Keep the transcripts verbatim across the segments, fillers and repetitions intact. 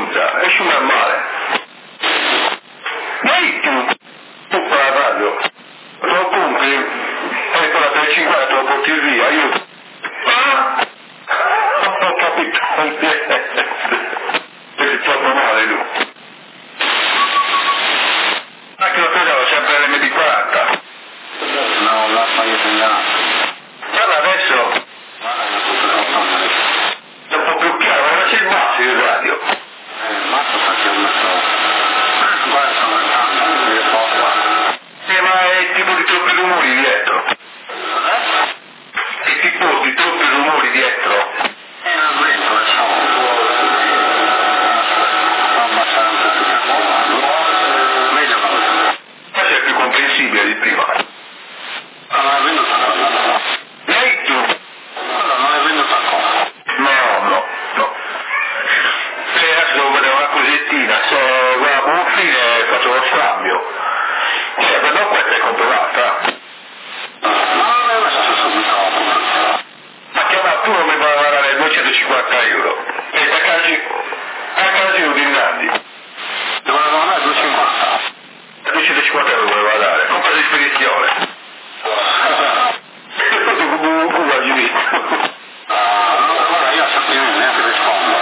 brutta, esci a male. Ehi tu, tu per la radio, lo compri, e con la trecentocinquanta lo porti via, io... Ah? Ho capito, perché troppo male lui. Anche lo prendevo sempre l'emme di quaranta. No, la fai segnalata. Guarda adesso... È un po' più chiaro, ma c'è il mazzo in radio. Eh, il mazzo perché ho messo... Guarda, sono andando, non mi ricordo qua. Eh, ma è tipo di troppi rumori dietro. Eh? È tipo di troppi rumori dietro. Eh, non vedo, lo so. Sto abbassando un po' più che qua. Meglio cosa. Ma sei più comprensibile di prima. Ma non è venuta cosa. Lei tu? Allora, non è venuta cosa. No, no, no. Se adesso devo vedere una cosettina, se va a buon fine faccio lo scambio. Cioè, però questa è comprovata. No, non è messo stesso microfono. Ma chiama tu non mi va a pagare duecentocinquanta euro. E da casi, a casino di Nandi. Doveva dare duecentocinquanta. duecentocinquanta euro voleva dare, compra di spedizione. E poi tu come un culo hai visto. Allora io a sapere neanche rispondo.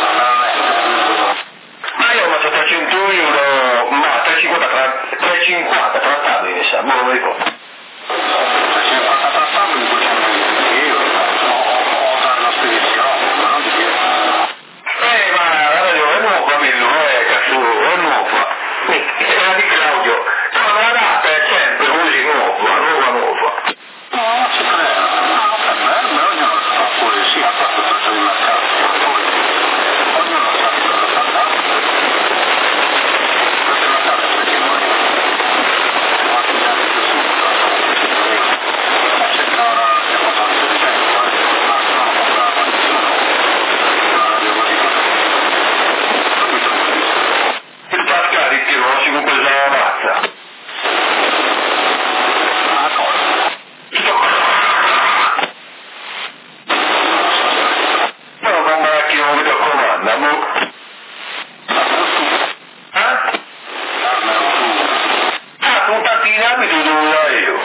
Ma io ho fatto trecento euro, ma trecentocinquanta trattati mi sa, non lo ricordo. trecentocinquanta trattato di duecento euro. O dare la spedizione, ma non di più. Eh, ma la radio è nuova, Millo, eh, cazzo, è nuova. Era di Claudio. Ma la data è sempre così nuova, nuova, nuova. No, non ci credo. No, per me, ma ognuno fa pure sia questo prezzo di mercato. Ognuno sa di cosa fa. Questo mercato è trecento euro. Quanti ne ha più su? C'è ora che fa settecento, ma no, comprava nessuno. Ma la devo dire. Non mi trovo visto. Il Pascali che non si compresa la mazza. Ah, cosa? No, ma ma chi non vedo comanda, mo... Eh? Ah, sono tanti in abito dove io.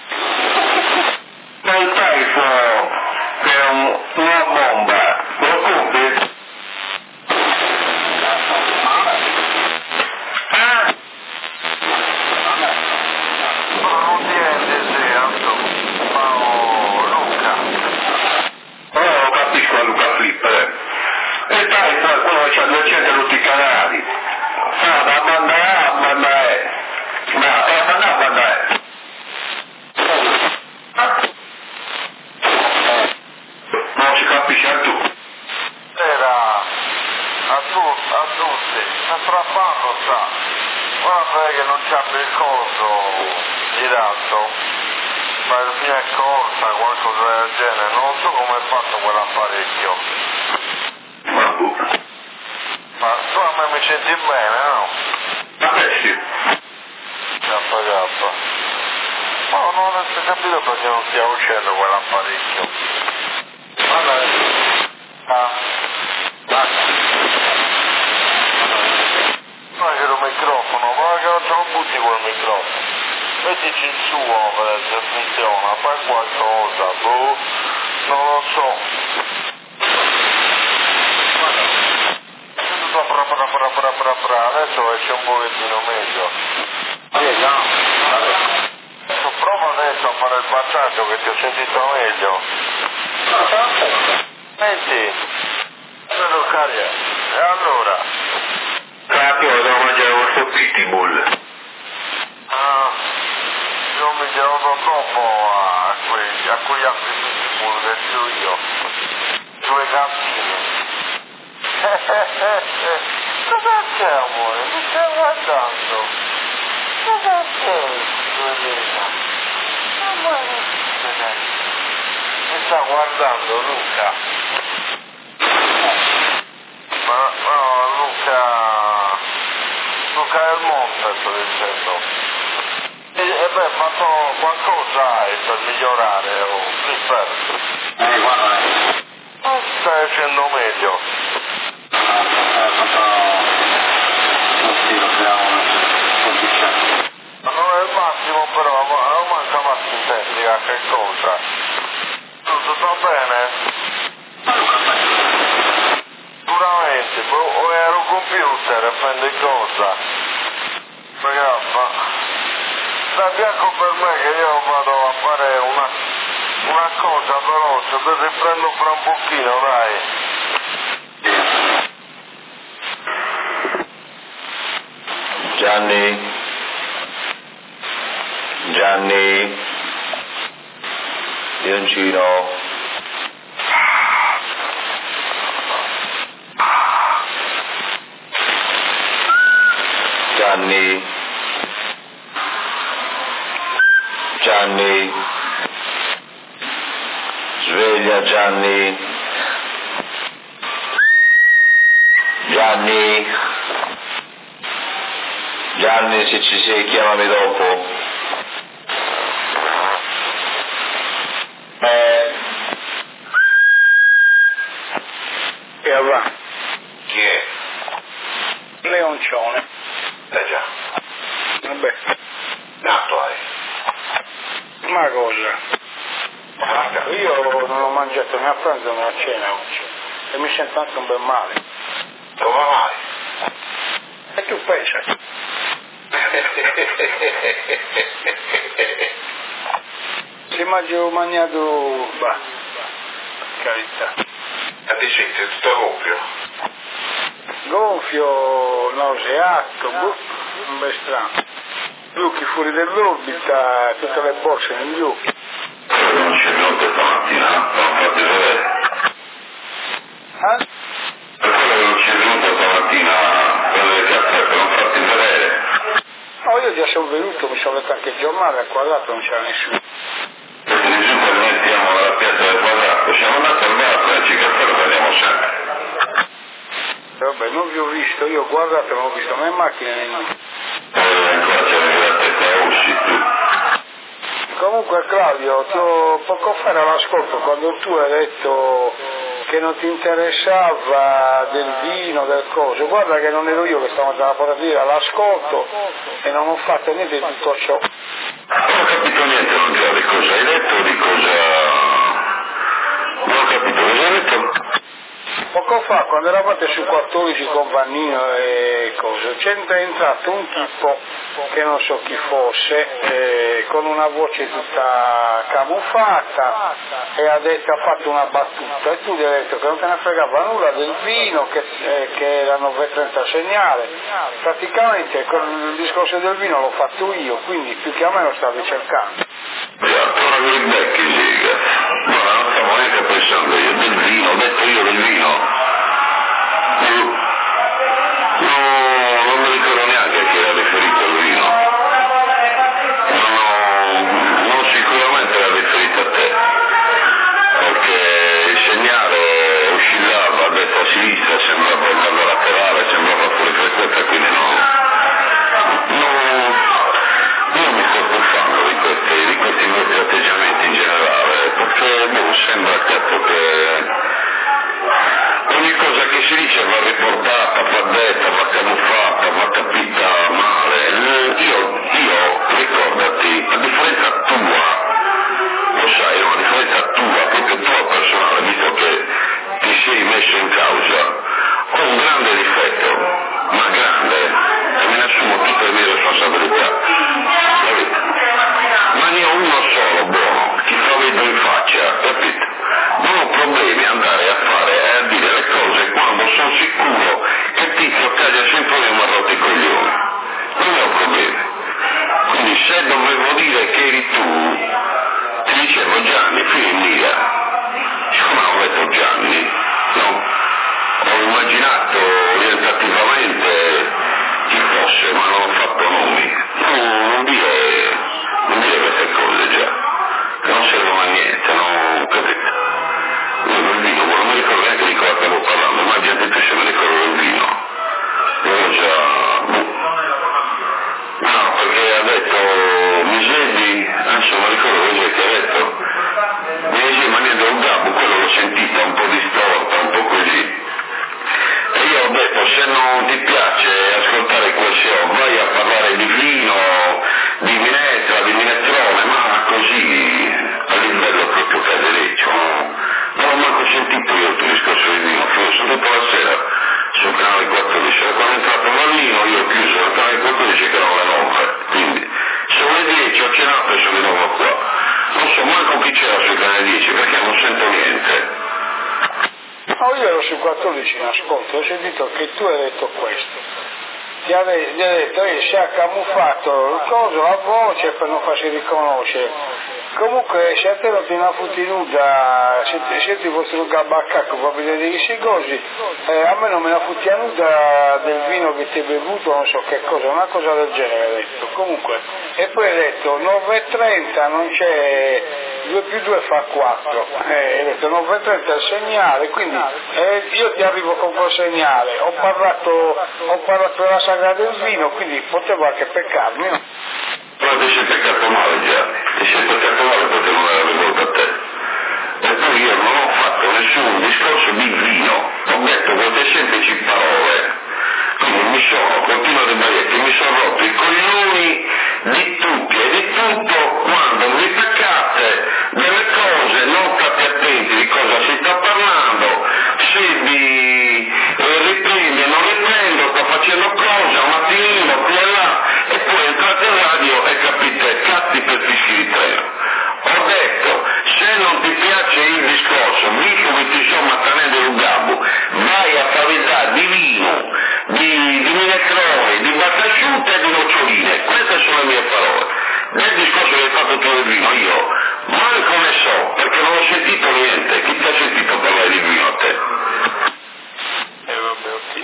Nel telefono, che è un, una bomba, lo compri? Ah? Non tiene deserto, ma oh, Luca. Oh, lo capisco a Luca Flipper. E dai, poi quello che c'ha duecento tutti i canali. Ah, da banda A a banda E. Ma è a banda A a banda E. Ah? Non si capisce tu. Era a, tu, a tutti, sta strappando sta. Guarda che non c'ha più il coso girato, ma mi è corta, qualcosa del genere, non so come è fatto quell'apparecchio. Ma boh. Ma tu a me mi senti bene, no? Vabbè sì. K K. No, non ho capito perché non stia uscendo quell'apparecchio. Vabbè. Ah. Ma che lo microfono, ma che non te lo butti quel microfono. Mettici il suo per se funziona, fai qualcosa, boh, non lo so. Tutto bra bra bra bra bra bra, adesso esce un pochettino meglio. Sì, no, vabbè. Adesso prova adesso a fare il passaggio che ti ho sentito meglio. Senti, vedo caria. E allora? Cacchio, devo mangiare questo pitbull. Ah, io mi gioco troppo a quei, a quegli altri pitbull che ho io. Due gattini. Cosa c'è amore? Mi stai guardando? Cosa c'è, signorina? Amore, mi sta guardando Luca. Ma no, Luca... Luca del Monte sto dicendo. E, e beh, ma so, qualcosa hai per migliorare, o oh, Flipper? Eh, guarda. Non stai facendo meglio. niente, o era un computer, prende cosa. Ragazzi, dai bianco per me che io vado a fare una, una cosa veloce, poi riprendo fra un pochino, dai. Gianni? Gianni? Leoncino? Gianni? Gianni? Sveglia Gianni? Gianni? Gianni, se ci sei chiamami dopo. Eh. E va. Chi è? Leoncione. Eh già. Vabbè. Nato hai. Ma cosa? Io non ho mangiato né a pranzo né a cena oggi. E mi sento anche un bel male. Come mai? E tu pensa? Se mangio mangiato, bah, carità. A te senti tutto gonfio? Gonfio, nauseato, boh, un bel strano. Gli occhi fuori dell'orbita, tutte le borse negli occhi. Non c'è notte stamattina, non fate vedere. Eh? Per quello che non c'è venuto stamattina, quello del caffè, per non farti vedere. Oh, io già sono venuto, mi sono letto anche il giornale, al quadrato non c'era nessuno. Perché di giù quando noi stiamo alla piazza del quadrato, siamo andati al bar, il caffè lo prendiamo sempre. Vabbè, non vi ho visto, io guardate, non ho visto né macchine né niente. Poi ancora c'è la testa a usci tu. Comunque Claudio, tu, poco fa era l'ascolto quando tu hai detto che non ti interessava del vino, del coso, guarda che non ero io che stavo andando a portare all'ascolto e non ho fatto niente di tutto ciò. Non ho capito niente, non so di cosa hai detto, di cosa... Non ho capito cosa hai detto. Poco fa, quando eravate su quattordici con Vannino e cose, c'è entrato un tipo che non so chi fosse, eh, con una voce tutta camuffata e ha detto, ha fatto una battuta e tu gli hai detto che non te ne fregava nulla del vino, che, eh, che era nove e trenta segnale. Praticamente il discorso del vino l'ho fatto io, quindi più che a me lo stavi cercando. Esatto, ora mi ribecchi, Giga. Guarda, non stavo neanche pensando io del vino, ho detto io del vino. No, no, non mi ricordo neanche a chi era riferito il vino. No, non sicuramente era riferito a te. Perché il segnale oscillava a destra e a sinistra, sembrava andare a calare, sembrava fuori frequenza, quindi no. No. Io mi sto stufando di questi, di questi vostri atteggiamenti in generale, perché boh, sembra certo che ogni cosa che si dice va riportata, va detta, va camuffata, va capita male. Io, io, ricordati, a differenza tua, lo sai, no? A differenza tua, proprio tua personale, visto che ti sei messo in causa, ho un grande difetto, ma grande, e me ne assumo tutte le mie responsabilità. Ma ne ho uno solo buono, ti fa vedo in faccia, capito? Non ho problemi a andare a fare e a dire le cose quando sono sicuro che il tizio cade sempre nel marrotto i coglioni. Non ne ho problemi. Quindi se dovevo dire che eri tu, ti dicevo Gianni, figlio mia. Siccome ho detto Gianni, no? Ho immaginato orientativamente chi fosse, ma non ho fatto nomi. Tu non dire, non dire queste cose già, che non servono a niente, non capite? Io del vino, non mi ricordo neanche di cosa stavo parlando, ma gente più se mi ricordo del vino. Io già... No, perché ha detto Misedi, adesso non ricordo cosa che ha detto, Misedi in maniera del gabbo, quello l'ho sentita un po' distorta, un po' così. E io ho detto, se non ti piace ascoltare quel show, vai a parlare di vino, di minestra, di minestrone, ma così, a livello proprio casereccio. Non ho manco sentito io il tuo discorso di vino, sono tutta la sera su chi c'era sui canali dieci? Perché non sento niente. No, io ero sui quattordici in ascolto, ho sentito che tu hai detto questo. Ti ha, de- gli ha detto che si è camuffato il coso, la voce per non farsi riconoscere. Comunque se a te non ti una futti nuda, se ti, se ti fosse un gabbacacco per vedere i sigosi, eh, a me non me la futti nuda del vino che ti hai bevuto, non so che cosa, una cosa del genere ha detto. Comunque, e poi ha detto nove e trenta non c'è, due più due fa quattro, eh, ha detto nove e trenta è il segnale, quindi eh, io ti arrivo con quel segnale, ho parlato, ho parlato della sagra del vino, quindi potevo anche peccarmi, no? Però ti sei peccato male già, ti sei peccato male perché non era rivolto a te. E poi io non ho fatto nessun discorso di vino, ho detto queste semplici parole, quindi mi sono, continuo a rimanere, che mi sono rotto i coglioni di tutti e di tutto quando vi peccate delle cose, non state attenti di cosa si sta parlando, se vi riprende, non riprendo, sto facendo cosa, un attimino, qui e là, e poi entrate in radio e capite, cazzi per fischi di treno. Ho detto, se non ti piace il discorso, visto che ti sto mantenendo il gabbo, vai a favillare di vino, di, di minestrone, di battesciute e di noccioline. Queste sono le mie parole. Nel discorso che hai fatto tu del vino, io manco ne so, perché non ho sentito niente. Chi ti ha sentito parlare di vino a te? E eh, vabbè, ok.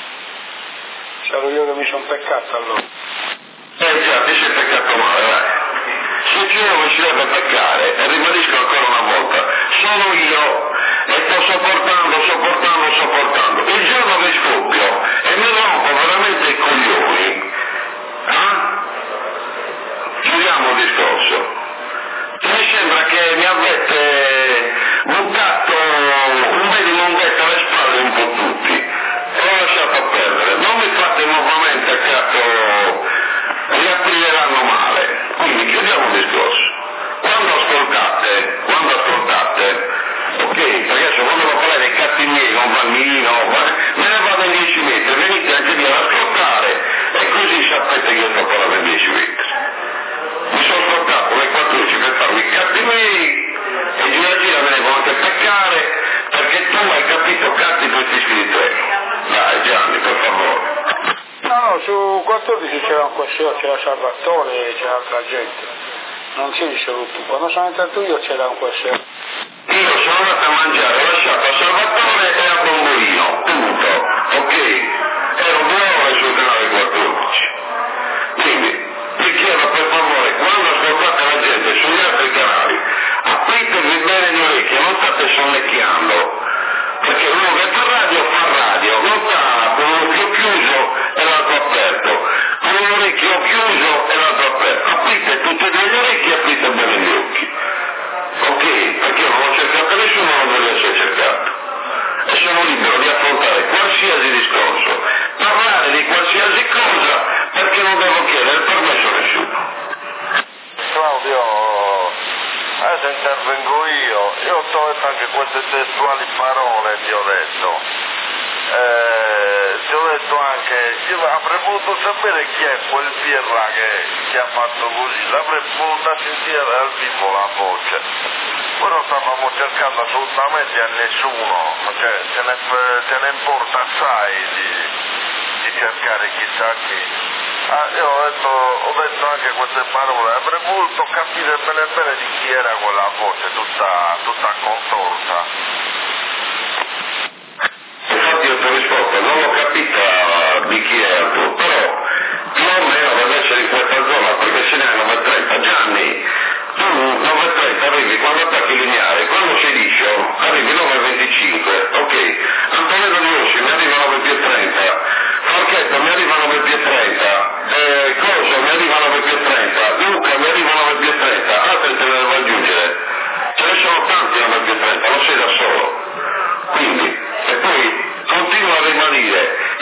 Sarò io che mi sono peccato allora. Eh già, ti sei peccato male, dai. Se c'è uno che si deve peccare, e ribadisco ancora una volta, sono io e sto sopportando, sopportando, sopportando. Il giorno che scoppio e mi rompo veramente i coglioni, eh? Chiudiamo il discorso. Mi sembra che mi avete buttato un bel lunghetto alle spalle un po' tutti e l'ho lasciato perdere. Non mi fate nuovamente a capo, riapriranno male. Quindi chiudiamo il discorso. Quando ascoltate, quando ascoltate, ok, perché adesso quando lo parlare dei cazzi miei, con Vannino, me ne vado in dieci metri, venite anche lì ad ascoltare e così sapete che io sto parlando in dieci metri. Mi sono ascoltato le quattordici per farmi i cazzi miei e gira gira me ne devo anche peccare perché tu hai capito cazzi per fischi di treno. Dai Gianni, per favore. No, no, su quattordici c'era un questo, c'era Salvatore, c'era altra gente, non c'eri solo tu, quando sono entrato io c'era un questo. Io sono andato a mangiare, ho lasciato a Salvatore e a Bombolino, punto, ok? Ero due ore sul canale quattordici. Quindi, ti chiedo per favore, quando ascoltate la gente sugli altri canali, apritevi bene le orecchie, non state sonnecchiando, perché uno che fa radio fa radio, non sta con un occhio chiuso e l'altro aperto, con un orecchio chiuso e l'altro aperto. Aprite tutte e due le orecchie e aprite bene gli occhi. Ok? Perché io non ho cercato nessuno, non voglio essere cercato. E sono libero di affrontare qualsiasi discorso, parlare di qualsiasi cosa, perché non devo chiedere permesso a nessuno. Claudio, adesso intervengo io, io ti ho detto anche queste testuali parole, ti ho detto. Eh, ti ho detto anche, io avrei voluto sapere chi è quel birra che, che ha fatto così, l'avrei voluto sentire dal vivo la voce. Poi non stavamo cercando assolutamente a nessuno, cioè ce ne, ce ne importa assai di, di cercare chissà chi. Ah, io ho detto, ho detto anche queste parole, avrei voluto capire bene bene di chi era quella voce tutta, tutta contorta. Infatti io ti ho risposto, non l'ho capita di chi era tu, però più o meno deve essere in questa zona, perché se ne è nove e trenta. Gianni, tu nove e trenta arrivi quando attacchi il lineare, quando sei liscio arrivi nove e venticinque, ok? Antonello Di Rossi mi arriva nove più trenta, Falchetto mi arriva nove più trenta, eh, Coso mi arriva nove più trenta, Luca mi arriva nove più trenta, altri te ne devo aggiungere, ce ne sono tanti nove più trenta, non sei da solo. Quindi, e poi continuo a ribadire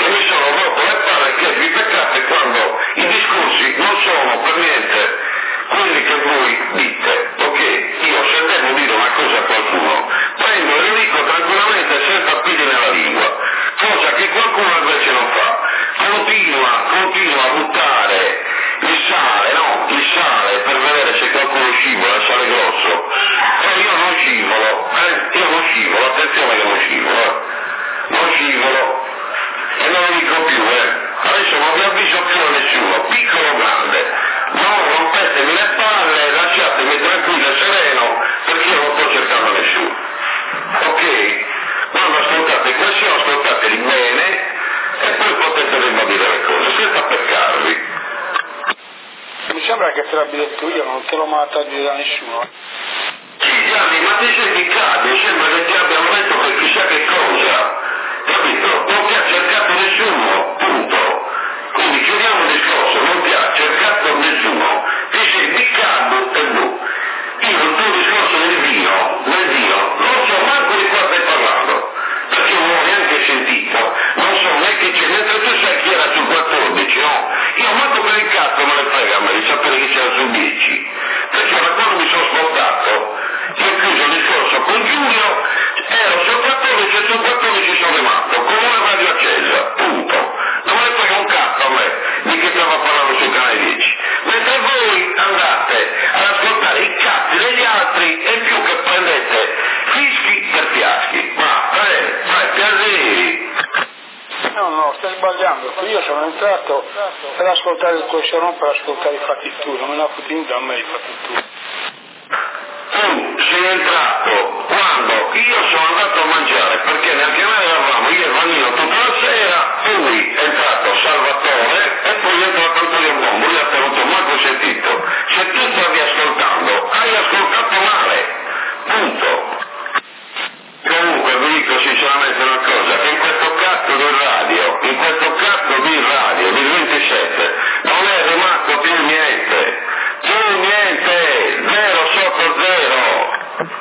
nessuno, piccolo o grande, non rompetemi le palle, lasciatemi tranquillo e sereno, perché io non sto cercando nessuno, ok? Quando ascoltate questi, ascoltateli bene e poi potete ribadire le cose, senza peccarvi. Mi sembra che te l'abbia detto io, non te l'ho mai attaccato da nessuno. Sì, Gianni, ma ti sei piccato, sembra che ti abbiano detto per chissà che cosa, capito? Non ti ha cercato nessuno, punto. Quindi chiudiamo il discorso, non ti ha cercato nessuno, ti sei piccato e tu. Io il tuo discorso del vino, del vino, non so manco di qua stai parlando, perché non ho neanche sentito, non so neanche c'è, mentre tu sai chi era sul quattordici, no? Io manco per il cazzo me ne frega a me di sapere chi c'era sul dieci, perché da quando mi sono spostato, io ho chiuso il discorso con Giulio, ero sul quattordici e sul quattordici sono rimasto, con una radio accesa, punto. Non me ne frega un cazzo a me, di che stava parlando sul canale dieci. Mentre voi andate ad ascoltare i cazzi degli altri e più che prendete fischi per fiaschi. Ma, eh, fai piaceri. No, no, stai sbagliando, io sono entrato per ascoltare il questo, non per ascoltare i fatti tu, non me ne ha fottuto a me i fatti tu. Tu sei entrato quando io sono andato a mangiare, perché nel canale eravamo io e Vannino tutta la sera, poi è entrato Salvatore e poi è entrato Antonio Bombo, io te non ti ho manco sentito. Se tu stavi ascoltando, hai ascoltato male, punto. Comunque vi dico sinceramente una cosa, che in questo cazzo di radio, in questo cazzo di radio, di ventisette, non è rimasto più niente, più niente, zero sotto zero.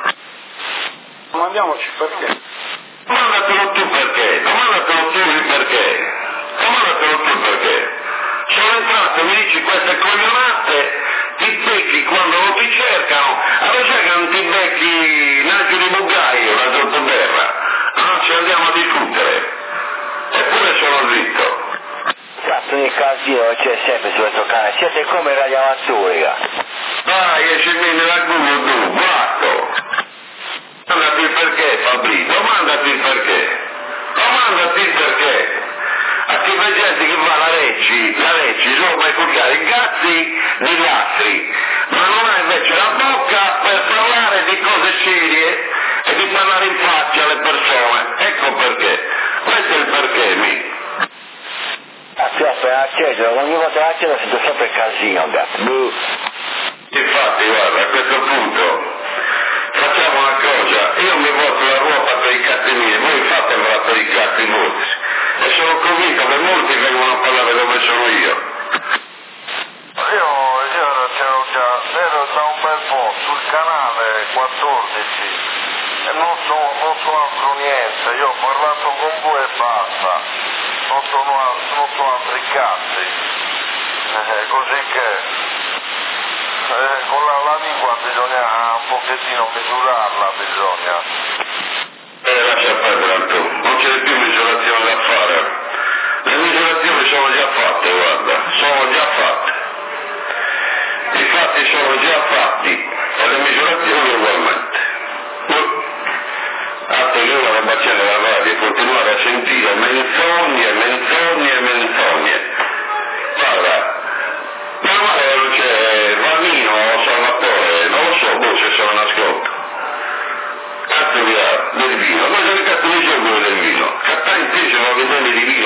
Domandiamoci perché. Domandatelo tu perché, domandatelo tu il perché, domandatelo tu perché. Sono entrato e mi dici queste coglionate, ti becchi quando non ti cercano, allora sai che non ti becchi neanche di bugaio da sottoterra, ah, ci andiamo a discutere, eppure sono zitto. Cazzo di casino c'è sempre su questo canale, siete come radioamatori. Dai, esci nella Google tu, guardo. Domandati il perché, Fabri, domandati il perché, domandati il perché. A chi fa gente che va alla Recci, la Recci solo per cuccare i cazzi di altri, ma non ha invece la bocca per parlare di cose serie e di parlare in faccia alle persone. Ecco perché. Questo è il perché, mi. Cazzo, appena acceso, ogni volta che acceso sento sempre casino, cazzo. Infatti, guarda, a questo punto facciamo una cosa, io mi porto la ruota per i cazzi miei, voi fatevela per i cazzi vostri. E sono convinto che molti vengono a parlare come sono io. Io, io c'ero già, ero da un bel po' sul canale quattordici e non so, non so altro niente, io ho parlato con voi e basta, non sono, non so altri cazzi, eh, così che eh, con la, la lingua bisogna un pochettino misurarla, bisogna. Eh, lascia perdere Antonio, non c'è più misurazione da fare. Le misurazioni sono già fatte, guarda, sono già fatte. I fatti sono già fatti e le misurazioni ugualmente. Altro che una roba c'è nella radio e continuare a sentire menzogne, menzogne, menzogne. Guarda, meno male che non c'è Vannino o Salvatore, non lo so, boh, se sono in ascolto. Cazzo via del vino, non c'è il cazzo di gioco del vino, cattare in peso non vedere di vino.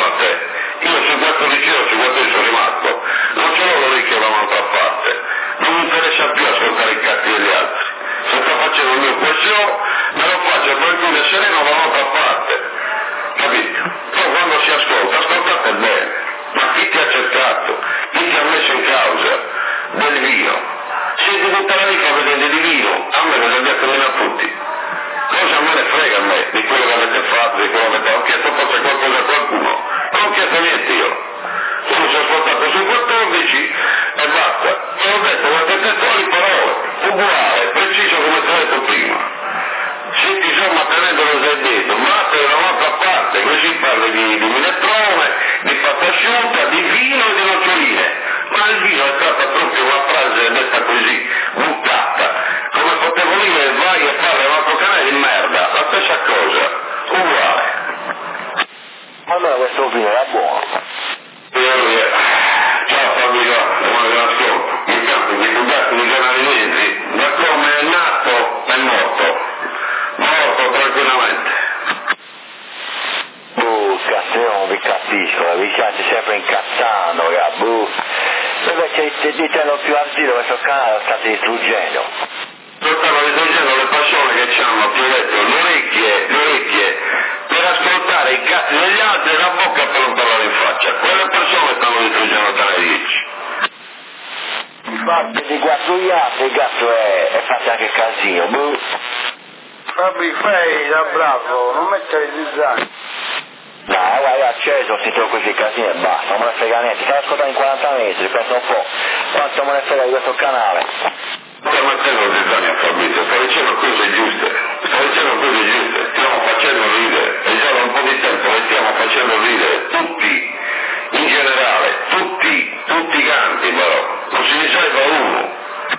stiamo sempre incazzando, boh. Invece di tenere più al giro questo canale lo state distruggendo. Lo stanno distruggendo le persone che hanno, ti ho detto, le orecchie, le orecchie per ascoltare i cazzi degli altri e la bocca per non parlare in faccia. Quelle persone stanno distruggendo il canale dieci. Infatti di guardare il gatto è, è fatto anche casino, boh. Fabri, fai da bravo, non mettere il design. No, guarda, io ho acceso, ho sentito questi casini e basta, non me ne frega niente, stavo ascoltando in quaranta metri, pensa un po', quanto me ne frega di questo canale. Stiamo mettendo il design a Fabrizio, sto dicendo cose giuste, sto dicendo cose giuste, stiamo facendo ridere, e già da un po' di tempo le stiamo facendo ridere, tutti, in generale, tutti, tutti i canti però, non si riserva uno.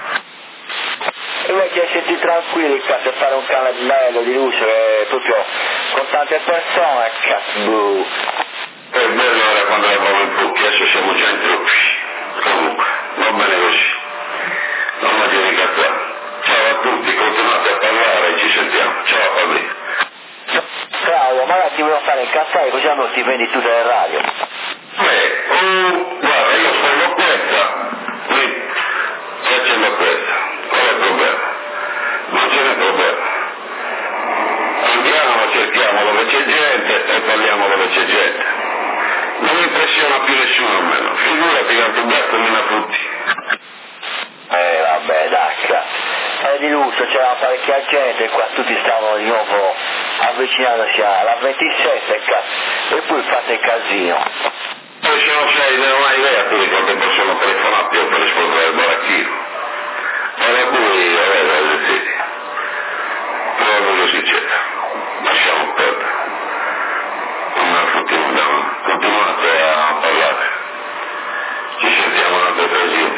E voi che siete tranquilli, cazzo, fare un canale bello di luce, che proprio con tante persone, cazzo. È bello era quando eravamo in Pucchi, adesso siamo già in troppi. Comunque, va bene così. Non mi dire incazzare. Ciao a tutti, continuate a parlare e ci sentiamo. Ciao Fabri. Claudio, magari ti voglio fare incazzare così almeno ti prendi tutte le radio. Beh, oh, guarda, io sono questa. Qui, sto facendo questa. Qual è il problema? Non ce n'è problema. Andiamo, cerchiamo dove c'è gente e parliamo dove c'è gente. Non mi impressiona più nessuno almeno. Figurati che il gatto mena tutti. Eh vabbè dai, cazzo. È di lusso, c'era parecchia gente, qua tutti stavano di nuovo avvicinandosi alla ventisette, cazzo. E poi fate casino. Poi se non sei, non hai idea tu di quante persone telefonate io per rispondere al baracchino. Per cui, vabbè, vabbè, sì. Però cosa succede? Lasciamo perdere. Non me la fottiamo, continuate a parlare. Ci sentiamo in altre occasioni.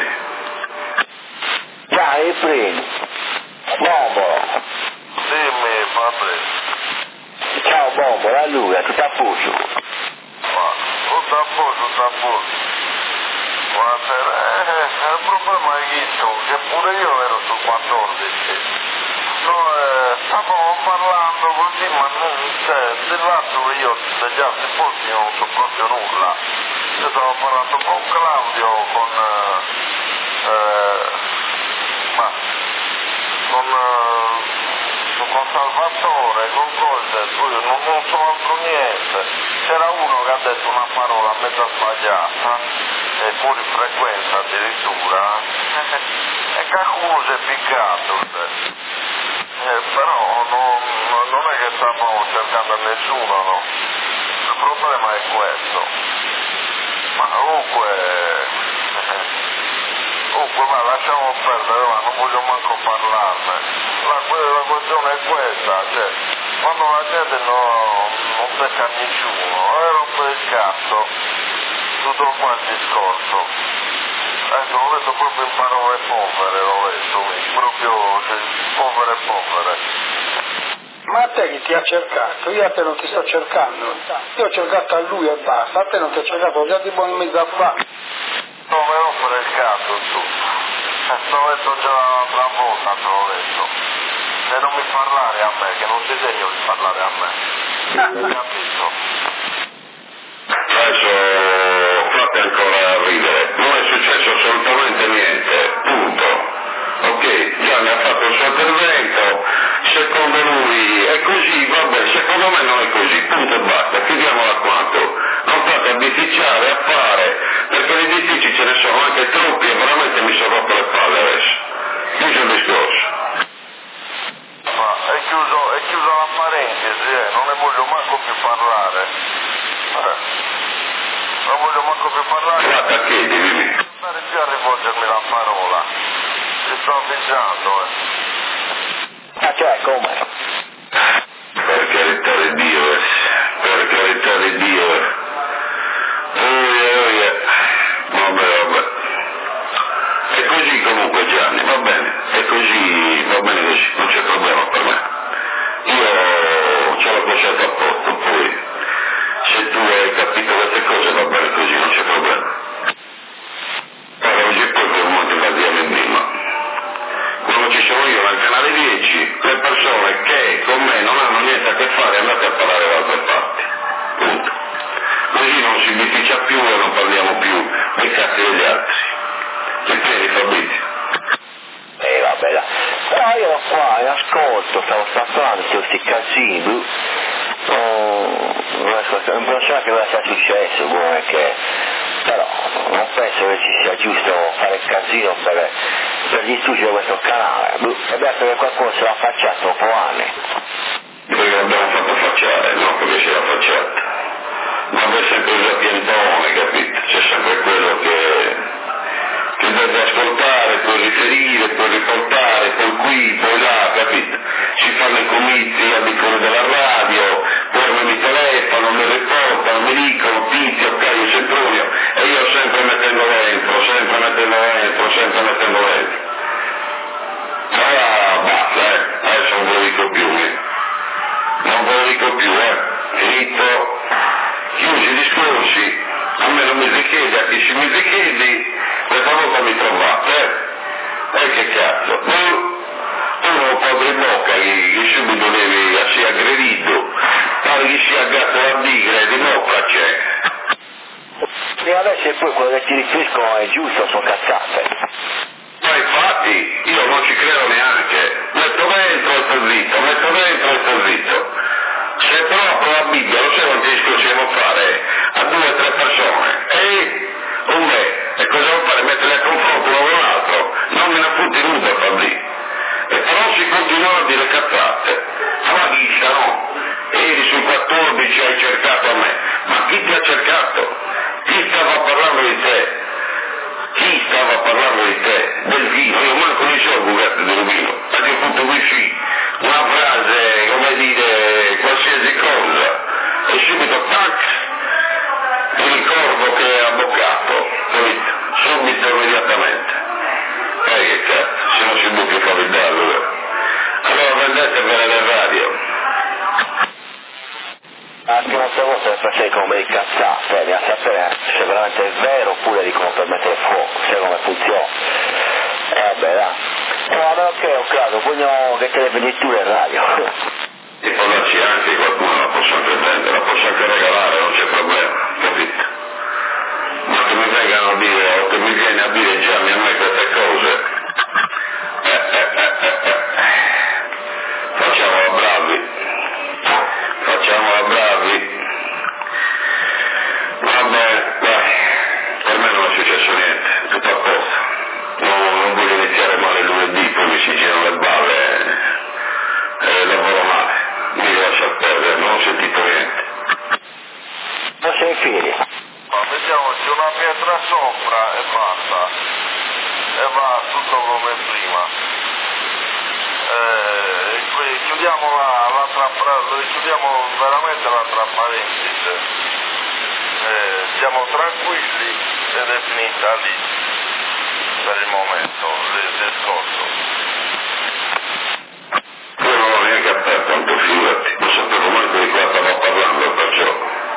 Dai, prendi. Bombo. Dimmi, Fabri. Ciao Bombo, la lui, è tutto a posto. Ma, tutto a posto, tutto a posto. Buonasera. Eh, il problema è questo, che pure io ero sul quattordici. No, eh, stavamo parlando così, ma non, cioè, dell'altro io degli altri posti non so proprio nulla. Io stavo parlando con Claudio, con... Eh, eh, ma... con... Eh, con Salvatore, con cose, poi non, non so altro niente. C'era uno che ha detto una parola mezza sbagliata, e fuori frequenza addirittura, e qualcuno si è piccato. Eh, però non, non è che stavamo cercando nessuno, no. Il problema è questo. Ma comunque... Comunque ma lasciamo perdere, ma non voglio manco parlarne. La, la questione è questa, cioè, quando la gente no, non becca nessuno, e rompe il cazzo, tutto qua il discorso. Ecco, l'ho detto proprio in parole povere, l'ho detto, proprio cioè, povere povere. Ma a te chi ti ha cercato? Io a te non ti sto cercando. Io ho cercato a lui e basta, a te non ti ho cercato, ho già tipo in mezzo a fare. Non mi rompere il cazzo tu. Te l'ho detto già l'altra volta, te l'ho detto. E non mi parlare a me, che non ti degno di parlare a me. Hai capito? Adesso fate ancora ridere. Non è successo assolutamente niente. Punto. Ok, Gianni ha fatto il suo intervento. Secondo lui è così, vabbè, secondo me non è così. Punto e basta. Chiudiamola quanto. Non fate a bisticciare, a fare, perché di bisticci ce ne sono anche troppi e veramente mi sono rotto le palle adesso. Chiuso il discorso. Ma è chiuso, è chiuso la parentesi, eh, non ne voglio manco più parlare. Eh, non voglio manco più parlare. Guarda a chiedi, dimmi. Non stare più a rivolgermi la parola. Ti sto avvisando, eh. Ah, cioè, come? Per carità di Dio, eh. Per carità di Dio, eh. Oh yeah, oh yeah. Vabbè, vabbè. È così comunque Gianni, va bene, è così, va bene così, non c'è problema per me. Io ce l'ho lasciato a posto, poi se tu hai capito queste cose va bene così, non c'è problema. Ora oggi poi per un motivo andiamo in prima. Quando ci sono io nel canale dieci, le persone che bisticcia più e non parliamo più dei cazzi degli altri. Che credi, Fabrizio? Eh vabbè, là. Però io qua in ascolto, stavo stazionando su questi casini, oh, non so che cosa sia successo, come che, però non penso che ci sia giusto fare casino per, per distruggere questo canale, e beh, perché qualcuno se l'ha affacciato dopo anni. Perché l'abbiamo fatto affacciare, non perché ce l'ha affacciata. Ma c'è sempre il piantone, capito? C'è sempre quello che, che deve ascoltare, poi riferire, poi riportare, poi qui, poi là, capito? Si fanno i comizi al di fuori della radio, poi mi telefonano, mi riportano, mi dicono Tizio, Caio, Sempronio, e io sempre mettendo dentro, sempre mettendo dentro, sempre mettendo dentro. Allora basta, eh, adesso non ve lo dico più, eh. Non ve lo dico più, eh, finito. Chiusi i discorsi, a me non mi richiedi, a chi si mi richiedi, questa volta mi trovate, eh? E che cazzo, uno un po' di bocca che, che subito deve essere aggredito, pare che sia gatto a digre, di bocca c'è. E adesso poi quello che ti riferiscono è giusto, sono cazzate. Ma infatti, io non ci credo neanche, metto dentro e sto zitto, metto dentro e sto zitto. Se proprio la Bibbia, lo sai quanti discorsi devo fare? A due o tre persone. E un me. E cosa devo fare? Metterli a confronto uno con l'altro? Non me ne appunti nulla, Fabri. E però si continuano a dire cazzate. Ma chi sta, no? Eri sul quattordici hai cercato a me. Ma chi ti ha cercato? Chi stava parlando di te? Chi stava parlando di te? Del vino? Io manco mi so bucate del vino. A che punto qui sì? Una frase, come dire, qualsiasi cosa, e subito tac, mi ricordo che è abboccato, capito? Subito, immediatamente. Eh che cazzo, se non si buca fuori il dallo. Allora prendete bene le radio. Anche molte volte per sei come dei cazzate, eh, a sapere se veramente è vero oppure dicono per mettere fuoco, sai come funziona. E eh, vabbè, là. No, vabbè, ok, ho capito, vogliono che te le vendi tu le radio. E poi darci anche qualcuno la posso anche vendere, la posso anche regalare, non c'è problema, capito? Ma che mi vengano a dire, o che mi viene a dire già a me queste cose, eh, eh, eh, eh, eh. Facciamola bravi, facciamola bravi. Vabbè, dai, per me non è successo niente, tutto a posto. Non, non voglio iniziare male lunedì, poi mi si girano le balle e eh, lavoro male. Mi lascia perdere, non ho sentito niente. Non sei figli. Ma mettiamoci una pietra sopra e basta. E va tutto come prima. Eh, qui chiudiamo la, la tra, chiudiamo veramente la tra parentesi. Eh, siamo tranquilli ed è finita lì per il momento il discorso. Io non l'ho neanche aperto, tanto figurati, non sapevo manco di cosa stavo parlando, perciò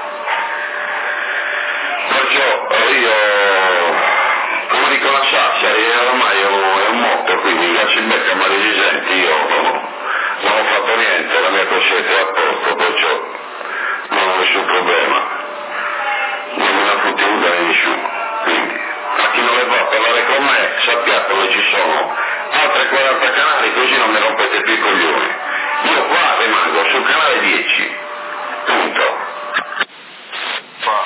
perciò io, come dico la Sassia, ormai è un, è un motto, quindi la si becca male di io non, non ho fatto niente, la mia coscienza è a posto, perciò non ho nessun problema, non me ne ha fottuto nulla di nessuno, quindi a chi non le può parlare con me sappiate che ci sono altre quaranta canali, così non mi rompete più i coglioni. Io qua rimango sul canale dieci, punto. Ma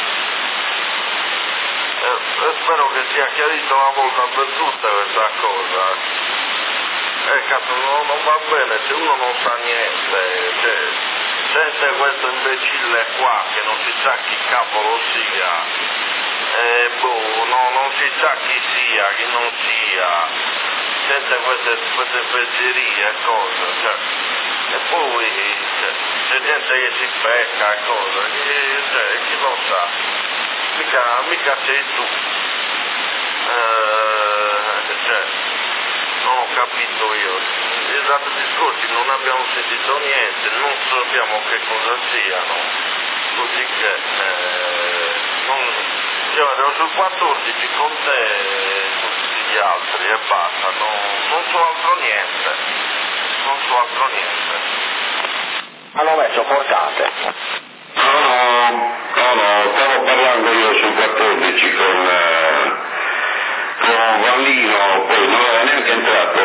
eh, spero che sia chiarito una volta per tutte questa cosa. Eh cazzo, non, non va bene se uno non sa niente, cioè, sente questo imbecille qua che non si sa chi cavolo sia, eh, boh, no, non si sa chi sia, chi non sia, sente queste, queste fesserie e cose, cioè, e poi cioè, c'è gente che si becca e cose, e, cioè, chi lo sa, mica, mica sei tu, eh, cioè, non ho capito io, gli altri discorsi non abbiamo sentito niente, non sappiamo che cosa siano, così che eh, non, io ero sul quattordici con te e con tutti gli altri e basta, non, non so altro niente, non so altro niente. Hanno messo portate. No, no, no, no, stavo parlando feci con, eh, con Vallino, poi non era neanche entrato,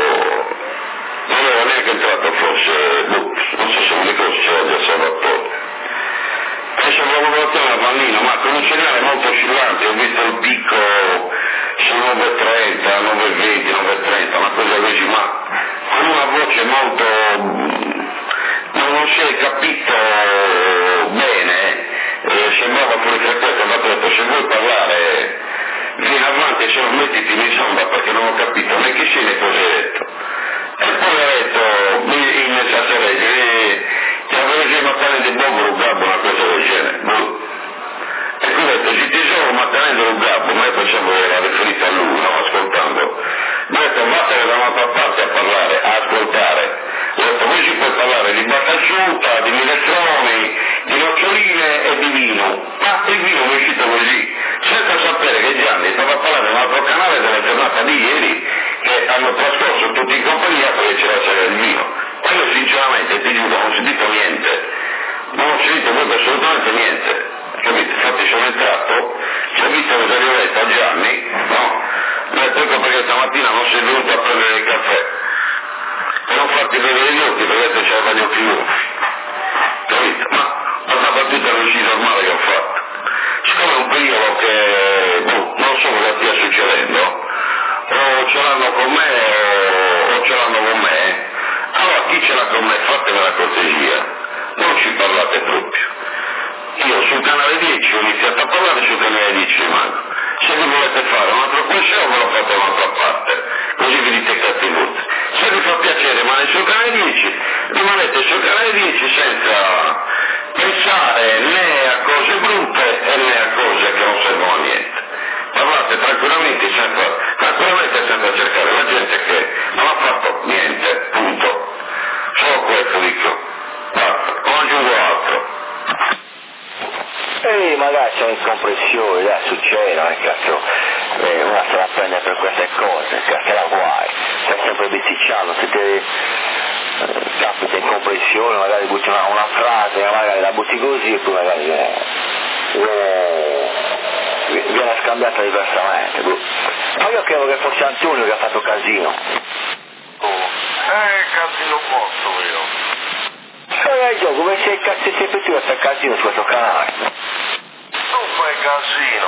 non era neanche entrato forse, non so se mi ricordo se c'era già Salvatore. Fece una lavorazione a Vallino, ma con un segnale molto oscillante, ho visto il picco su nove e trenta, nove e venti, nove e trenta, una cosa così, ma con una voce molto, non si è capito bene, eh, sembrava fuori frequenza, ma ho detto se vuoi parlare vieni avanti, se non mettiti in sonda perché non ho capito né chi sia né cosa hai detto. E poi ho detto in Sasserese ti avrei matare di bombo un gabbo, una cosa del genere. No? E quindi ho detto se ti sono mattanendo un gabbo, ma io pensavo era riferito a lui, no? Ascoltando. Ho detto vattene da un'altra parte a parlare, a ascoltare. Ho detto voi si può parlare di battaciuta, di minestroni, di noccioline e di vino. Ma il vino è uscito così, senza sapere che Gianni stava a parlare di un altro canale della giornata di ieri che hanno trascorso tutti in compagnia perché c'era la sera del vino. Ma io sinceramente ti giuro non ho sentito niente, non ho sentito proprio assolutamente niente, capite? Infatti sono entrato, c'è visto che sono detto a Gianni, no? Mi ha detto ecco perché stamattina non sei venuto a prendere il caffè, per non farti vedere gli occhi perché c'erano gli occhi gonfi, capite? Ma è una battuta così normale che ho fatto. Siccome è un periodo che boh, non so cosa stia succedendo, o ce l'hanno con me o, o ce l'hanno con me, allora chi ce l'ha con me fatemi la cortesia, non ci parlate proprio. Io sul canale dieci ho iniziato a parlare, sul canale dieci rimango. Se vi volete fare un'altra questione ve lo fate da un'altra parte, così vi dite cazzi vostri. Se vi fa piacere rimanere sul canale dieci, rimanete sul canale dieci senza pensare né a cose brutte e né a cose che non servono a niente. Parlate tranquillamente senza, tranquillamente senza cercare la gente che non ha fatto niente, punto. Solo questo dico. Basta, non aggiungo altro. E magari c'è incompressione, dai, succede, non è cazzo, eh, una se la prende per queste cose, cazzo la guai, stai sempre bisticciando, se te eh, capita incompressione, magari butti una, una frase, magari la butti così e poi magari viene, viene, viene scambiata diversamente. Ma io credo che fosse Antonio che ha fatto casino. Oh, eh, casino posto io. E io come sei cazzo sempre tu a fare casino su questo canale? Tu fai casino.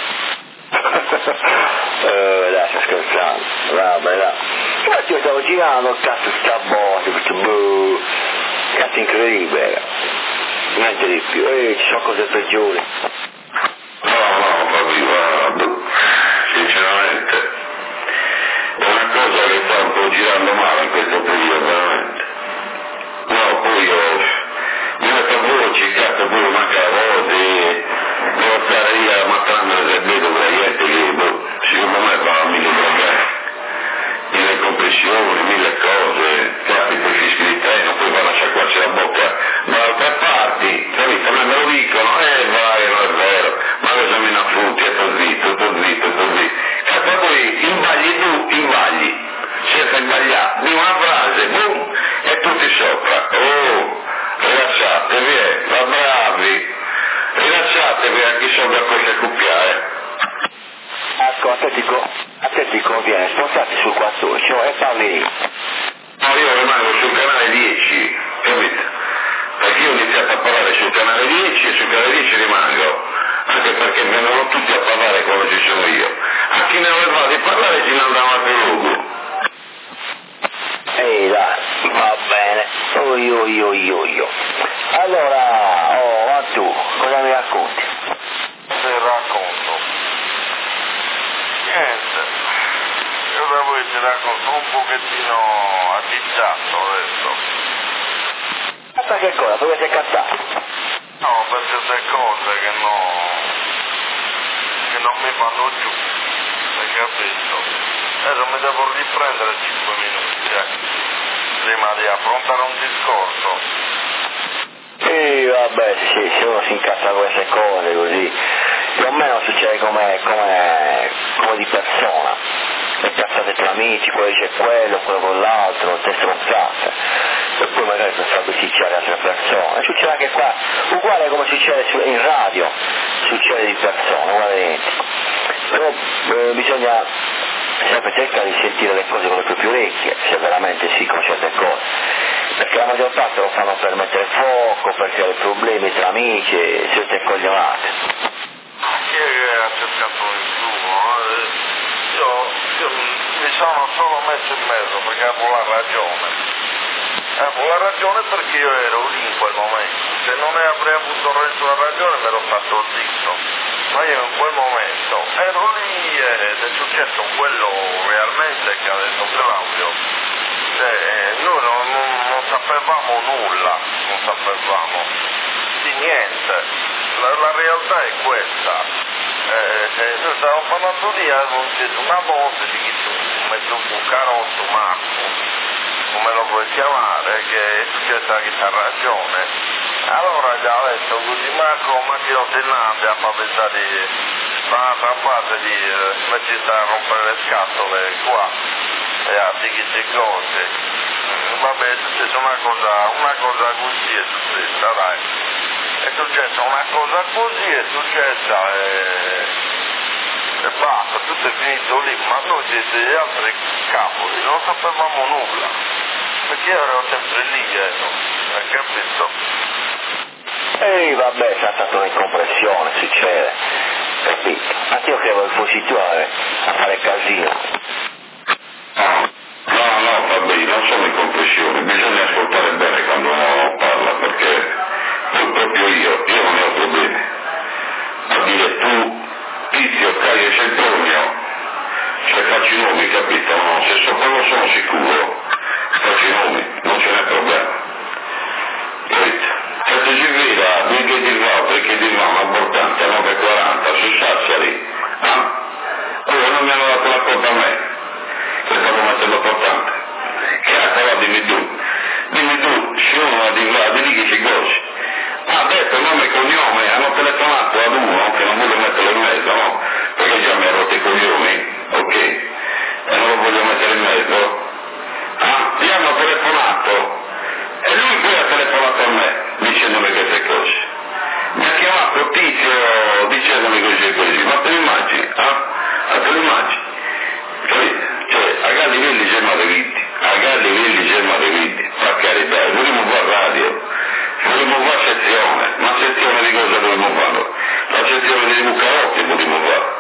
eh, dai, sto scherzando, vabbè, dai. Infatti io stavo girando, cazzo sta botte, boh, cazzo incredibile, niente di più, eh, ci sono cose peggiori. No, no, Fabio, sinceramente, è una cosa che sta un po' girando male in questo periodo, veramente. No, poi io mi metto a voce, cazzo pure manca la voce, devo stare lì a mattarmene del vedo veramente che boh, secondo me va a mille problemi, mille compressioni, mille cose, capita i fischi di treno, poi vanno a sciacquarsi la bocca da altre parti, capito? A me me lo dicono, eh vai, non è vero, ma cosa mi affronti, e sto zitto, sto zitto, sto zitto. Cazzo poi imbagli tu, imbagli, senza imbagliare, di una frase, boom, e tutti sopra, oh, rilassatevi, eh, va bravi, rilassatevi a chi sopra questa cuppia, eh. Ecco, a te ti, co- a te ti conviene spostarti sul quattordici e parli lì. No, io rimango sul canale dieci, capite? Perché io ho iniziato a parlare sul canale dieci e sul canale dieci rimango, anche perché vengono tutti a parlare come ci sono io. A chi ne aveva di parlare ci ne andava più lungo. Ehi dai, va bene, oh io io io io. Allora, oh, ma tu, cosa mi racconti? Ti racconto. Niente. Io da voi ti racconto un pochettino addicciato adesso. Ma che cosa? Dove sei cazzato? No, per certe cose che no, che non mi fanno giù, hai capito? Adesso mi devo riprendere cinque minuti, eh, prima di affrontare un discorso. Sì, vabbè, sì, se uno si incazza con queste cose così, più o meno succede come, come, come di persona. Le cazzate tra amici, quello dice quello, quello con l'altro, te stronzate. E poi magari per far bisticciare altre persone. Succede anche qua, uguale come succede in radio. succede di persona, guarda niente. Però eh, bisogna sempre cercare di sentire le cose con le proprie orecchie, se veramente sì con certe cose, perché la maggior parte lo fanno per mettere fuoco, per creare problemi tra amici e certe coglionate. Chi è che ha cercato nessuno? Io, io mi sono solo messo in mezzo perché avevo la ragione. Avevo la ragione perché io ero lì in quel momento. Se non ne avrei avuto il resto la ragione me l'ho fatto zitto. Ma io in quel momento ero lì ed è successo quello realmente che ha detto Claudio. Cioè, noi non, non, non sapevamo nulla, non sapevamo di niente. La, la realtà è questa. Eh, eh, noi stavamo parlando lì, avevo sentito una voce di chi mezzo bucarotto, Marco, come lo puoi chiamare, che è successa che c'ha ragione. Allora gli ha detto così, Marco, ma che ho tenante a far pensare un'altra parte di eh, metti a rompere le scatole qua e a di che cose. Vabbè, è successa una cosa, una cosa così è successa, dai. È successa una cosa così, è successa e, e basta, tutto è finito lì, ma noi siete gli altri cavoli, non sapevamo nulla, perché io ero sempre lì, eh, hai capito? E vabbè, c'è stata un'incompressione, succede, capito? Ma io credo che fossi tu a, a fare casino. No, no, Fabri, non sono incompressioni, bisogna ascoltare bene quando uno parla, perché tu proprio io, io non ne ho problemi. A dire tu, Tizio, Caio e Sempronio, cioè faccio i nomi, capito? No, se so quello sono sicuro, faccio i nomi, non ce n'è problema. Capito? Se si veda, due che di là, perché di là, una importante, nove e quaranta, su Sassari, ah? Ora non mi hanno dato la colpa a me, che stavo mettendo portante. Che acqua va, dimmi tu, dimmi tu, se uno va di là, di lì che si gosi. Ha detto nome e cognome, hanno telefonato ad uno che non vuole metterlo in mezzo, no? Perché già mi ha rotto i coglioni, ok? E non lo voglio mettere in mezzo. Ah, gli hanno telefonato e lui poi ha telefonato a me dicendomi queste cose. Mi ha chiamato Tizio dicendomi così e così, ma te lo immagini? Ah? Ah, te lo immagini? Capite? Cioè, a Gallivelli gemma dei vitti, a Gallivelli gemma dei vitti, per carità, vogliamo fare radio, vogliamo fare sezione, ma sezione di cosa dobbiamo fare? La sezione di Bucarotti vogliamo fare.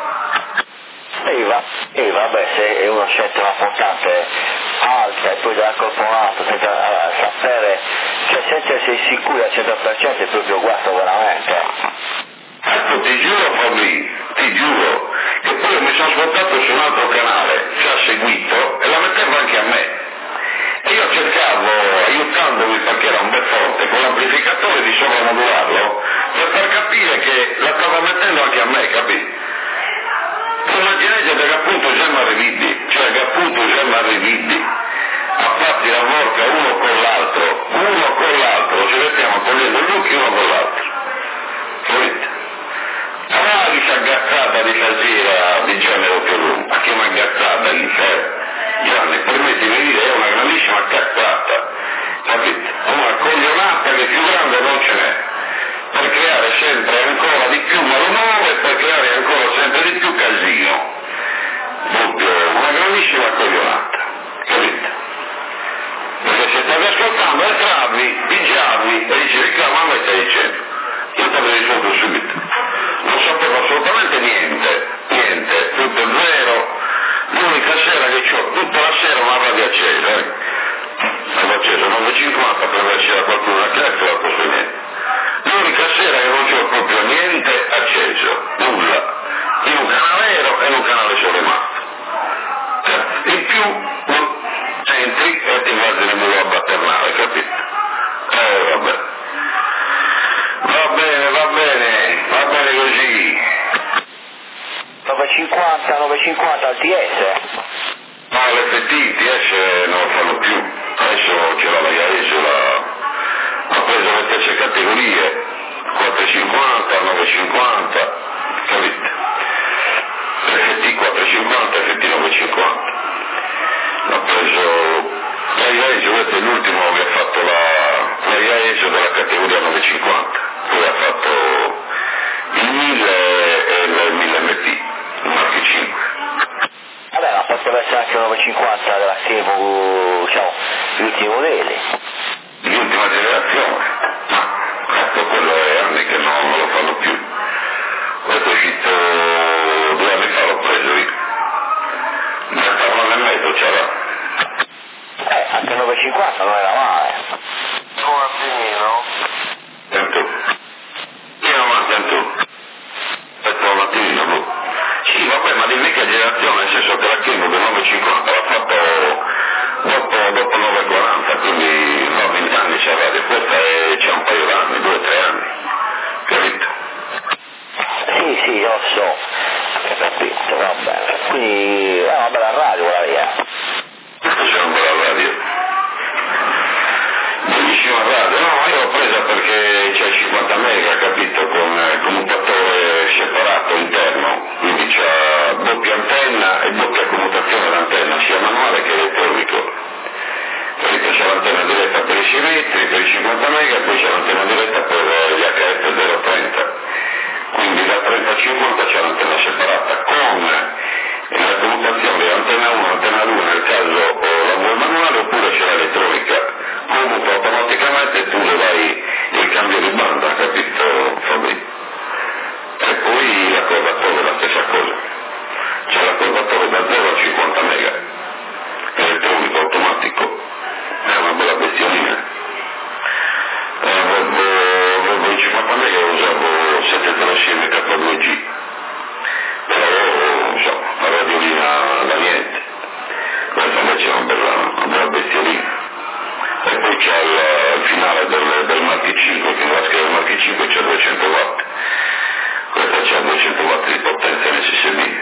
E va, e vabbè, se uno scende una portante alta e poi dalla colponato senza uh, sapere, cioè senza essere sicuri al cento per cento è proprio guasto veramente. Ecco, ti giuro Fabri, ti giuro, che poi mi sono ascoltato su un altro canale, ci ha seguito e la mettevo anche a me. E io cercavo, aiutandomi perché era un bel forte, con l'amplificatore di sovramodularlo, per far capire che la stava mettendo anche a me, capito? Immaginate che appunto Gemma Revidi, cioè che appunto Gemma Revidi a fatti la vorca uno con l'altro, uno con l'altro, ci mettiamo togliendo gli occhi uno con l'altro. Capite? Allora di s'aggazzata di stasera di genere più lungo, ma che m'aggazzata lì, eh? Gianni, permettimi di dire, è una grandissima cazzata, capite? Una coglionata che più grande non ce n'è, per creare sempre ancora di più malumore e per creare ancora sempre di più casino. Proprio una grandissima coglionata, capite? Perché se state ascoltando entravi, pigiavi e dici reclama a me stai dicendo. Io te l'ho risolto subito. Non sapevo assolutamente niente, niente, tutto zero. L'unica sera che ho, tutta la sera una radio accesa, eh. Avevo acceso nove e cinquanta per vedere se c'era qualcuno a chiacchiera, la posso niente. L'unica sera che non c'ho proprio niente acceso, nulla. In un canale ero e in un canale sono rimasto. In più entri e ti guardi nel muro a batternale, capito? Eh vabbè. Va bene, va bene, va bene così. nove e cinquanta, nove e cinquanta al T S? No, l'F T, il T S non lo fanno più. Adesso c'era la Iaese, la... ha preso le stesse categorie, quattro e cinquanta, nove e cinquanta, capite? F T quattro e cinquanta, F T nove e cinquanta. Ha preso la Iaese, questo è l'ultimo che ha fatto la, la Iaese della categoria nove e cinquanta, poi ha fatto il mille diciamo, gli ultimi modelli. Di ultima generazione. Ecco, quello è anni che non, non lo fanno più. Questo è uscito due anni fa, l'ho preso io. Ne stavano nel mezzo, c'era. Eh, anche novecentocinquanta non era male. Un attimino. Sento. Io ma sento. Aspetta un attimino, boh. Sì, vabbè, ma di vecchia generazione, nel senso che la Kingo del novecentocinquanta l'ha fatto dopo, dopo il novecentoquaranta, quindi no, venti anni c'è la radio, questa è, c'è un paio d'anni, due o tre anni, capito? Sì, sì, io lo so, ho capito, va bene. Quindi è una bella radio quella lì, eh. C'è una bella radio. Bellissima radio, no, ma io l'ho presa perché c'è cinquanta mega, capito, con eh, commutatore separato interno, quindi c'ha doppia antenna e doppia commutazione d'antenna, sia manuale che elettronico. Capito, c'è l'antenna diretta per i sei metri, per i cinquanta mega, e poi c'è l'antenna diretta per gli H F zero trenta. Quindi da trenta a cinquanta c'è l'antenna separata, con la commutazione di antenna uno, antenna due nel caso o la vuoi manuale oppure c'è l'elettronica. Commuta automaticamente e tu le dai il cambio di banda, capito Fabrizio? E poi l'accordatore, la stessa cosa. C'è l'accordatore da zero a cinquanta mega, elettronico automatico, è una bella bestiolina. Eh, Volvo cinquanta mega usavo settecentotrentacinque M K due G, però so, la radiolina da niente, questa invece è una bella, una bella bestiolina. E poi c'è il, il finale del, del Marchi cinque, che nella scheda del Marchi cinque c'è duecento watt, questa c'è duecento watt di potenza in S S B.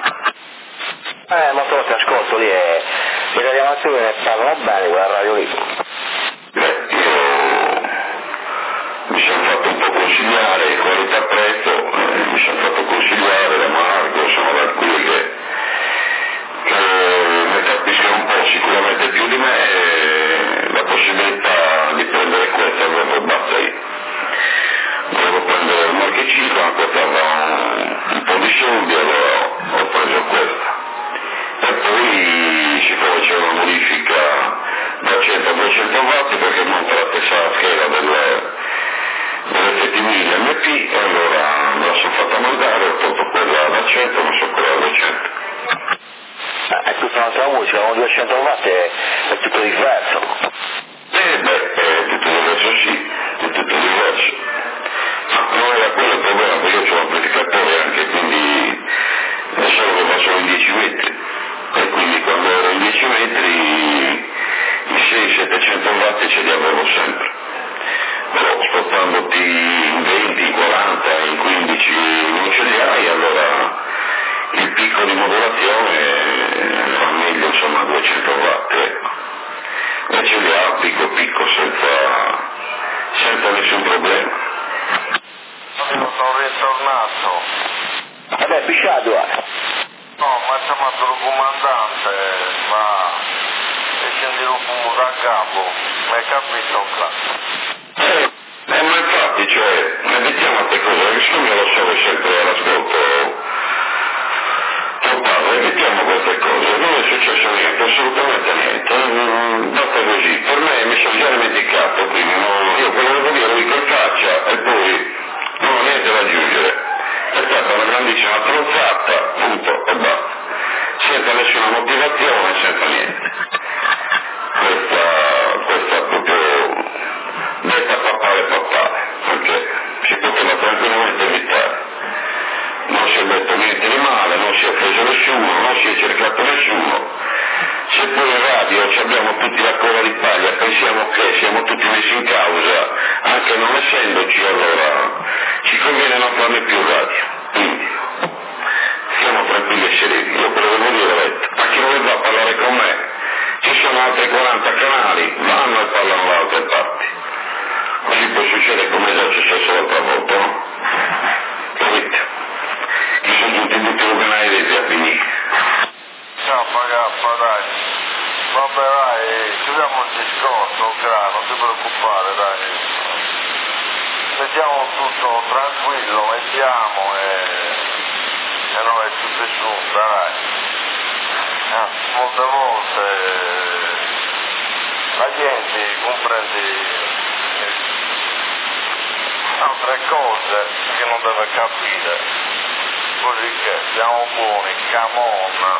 Eh, ma solo ti ascolto lì e le radioamazioni ne parlano bene quella radio lì. Beh, io mi sono fatto un po' consigliare, qualità-prezzo, eh, mi sono fatto consigliare da Marco, sono da qui che, che ne capiscono un po' sicuramente più di me, e la possibilità di prendere questa avevo basta io. Volevo prendere il Marchi cinque, ma costava un, un po' di soldi, allora ho preso questa. E poi siccome c'è una modifica da cento a duecento watt perché monta la stessa scheda delle, delle F T mille M P, e allora me la sono fatta mandare, ho tolto quella da cento e ho messo quella da duecento. Eh, è tutta un'altra musica, con duecento watt è, è tutto diverso. Eh beh, è tutto diverso sì, è tutto diverso. Ma non era quello il problema, perché io ho un amplificatore anche, quindi è solo che faccio in dieci metri. E quindi quando ero in dieci metri i sei settecento watt ce li avevo sempre, però spottandoti in venti, in quaranta, in quindici non ce li hai, allora il picco di modulazione fa meglio insomma a duecento watt, ecco. E ce li ha picco picco senza, senza nessun problema. Io sono ritornato. Vabbè, pisciato, eh. No, ma c'è fatto il comandante, ma è sentito un da capo, mi hai capito? Eh, eh, ma infatti, cioè, mettiamo a queste cose, perché se non me lo so sempre all'ascolto totale, mettiamo queste cose, non è successo niente, assolutamente niente, mm, basta così, per me mi sono già dimenticato, quindi non, io quello che volevo dire lo dico in faccia e poi non ho niente da aggiungere. È stata una grandissima tronzata, punto e basta, senza nessuna motivazione, senza niente. Questa, questa è proprio detta papale papale, perché si poteva tranquillamente evitare. Non si è detto niente di male, non si è preso nessuno, non si è cercato nessuno. Se poi in radio ci abbiamo tutti la coda di paglia, pensiamo che siamo tutti messi in causa, anche non essendoci, allora ci conviene non farne più radio. Quindi siamo tranquilli e sereni. Io quello che voglio dire è, a chi non va a parlare con me, ci sono altri quaranta canali, vanno e parlano da altre parti. Così può succedere come è già successo l'altra volta, no? Capite? Ci sono tutti tutti i canali dei a finire. Ciao Pagappa, dai. Vabbè dai, chiudiamo il discorso, cara, non ti preoccupare, dai. Mettiamo tutto tranquillo, mettiamo e, e non è tutto su, dai. Eh, molte volte la gente comprende altre cose che non deve capire, così che siamo buoni, come on.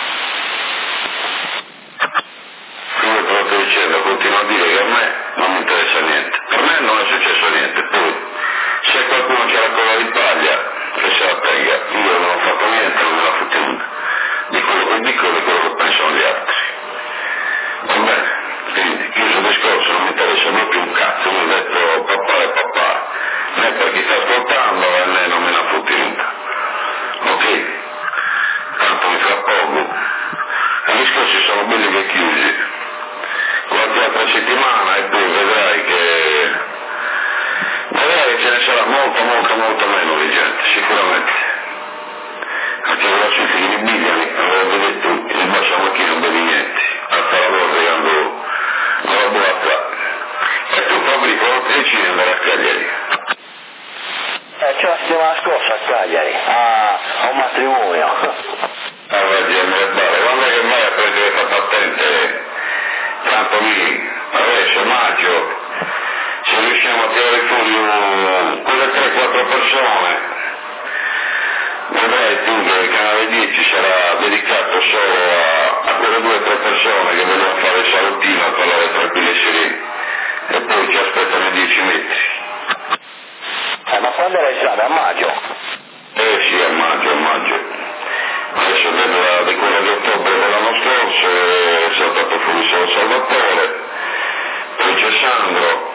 Come te lo sto dicendo, continuo a dire che a me non mi interessa niente, per me non è successo niente, poi se qualcuno c'è la colla di paglia che se la tenga, io non ho fatto niente, non me la fotto nulla, di quello che dico e di quello che pensano gli altri. Va bene, quindi chiuso il discorso, non mi interessa proprio un cazzo, mi ho detto papà e papà, né per chi sta ascoltando e né non me la fotti nulla. Ok? Tanto mi fra poco, i discorsi sono belli che chiusi, qualche altra settimana e poi vedrai che vedrai che ce ne sarà molto molto molto meno di gente, sicuramente. Anche con la cifra di milioni, avrebbe detto il baciamo chi non bevi niente, altra lavoro regando la boatta. E tu Fabrizio, non ti decidi di andare a Cagliari? Eh, c'è la settimana scorsa a Cagliari, a, a un matrimonio. Ah, vedi, andare a bare, quando è che vai a prendere questa patente? Tanto lì, adesso maggio, se riusciamo a tirare fuori un, quelle tre quattro persone, vedrai tu che il canale dieci sarà dedicato solo a, a quelle due o tre persone che vogliono fare il salottino a parlare tranquilli e sereni, e poi ci aspettano i dieci metri. Eh, ma quando era l'esame? A maggio? Eh sì, a maggio, a maggio. Adesso della, di quella di ottobre dell'anno scorso è saltato fuori solo Salvatore, poi c'è Sandro,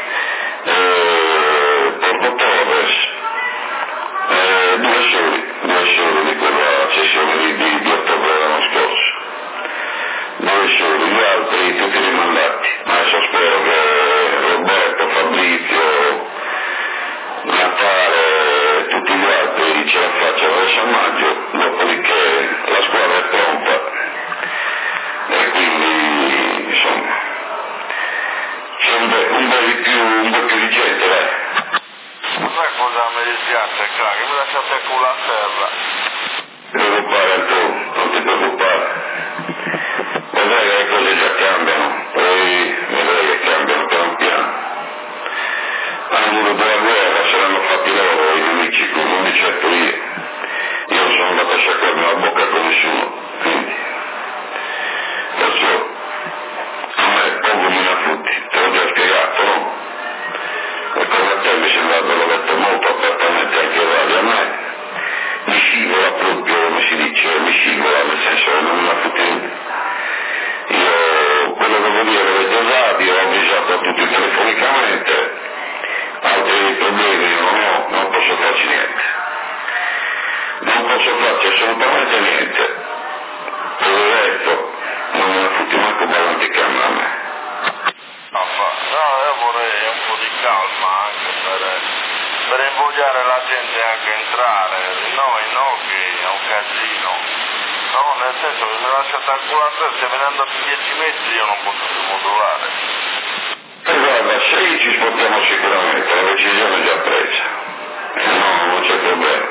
eh, Porto Torres, eh, due soli, due soli di quella sessione di, di, di ottobre dell'anno scorso, due soli, gli altri tutti rimandati. Adesso spero che Roberto, Fabrizio, Natale, tutti gli altri ce la facciano adesso a maggio, dopodiché la squadra è pronta e quindi insomma c'è un bel, un bel di più, un bel più di gente, dai. Sai cosa mi dispiace, qua, che mi lasciate il culo a terra. Non ti preoccupare Antonio, non ti preoccupare. Vedrai che le cose già cambiano, poi vedrai che cambiano piano piano. Hanno voluto la guerra, se l'hanno fatti loro, i nemici, non di certo io. Io non sono andato a sciacquarmi la bocca con nessuno, quindi. Perciò, a me poco me ne affutti, te l'ho già spiegato, no? E come a te mi sembra, l'ho detto molto apertamente anche a radio, a me mi scivola proprio, come si dice, mi scivola, nel senso che non me ne affutti niente. Io, quello che voglio dire, l'ho detto in radio, ho avvisato a tutti telefonicamente, altri problemi non ho, non posso farci niente, non posso farci assolutamente niente, te l'ho detto, non me ne fotti manco davanti camera a me. No, io vorrei un po' di calma anche per, per invogliare la gente anche a entrare, noi no che è un casino, no, nel senso che mi lasciate al culo a te, se me ne andate dieci metri io non posso più modulare. E guarda, sei ci spostiamo sicuramente, la decisione è già presa, no, non c'è problema.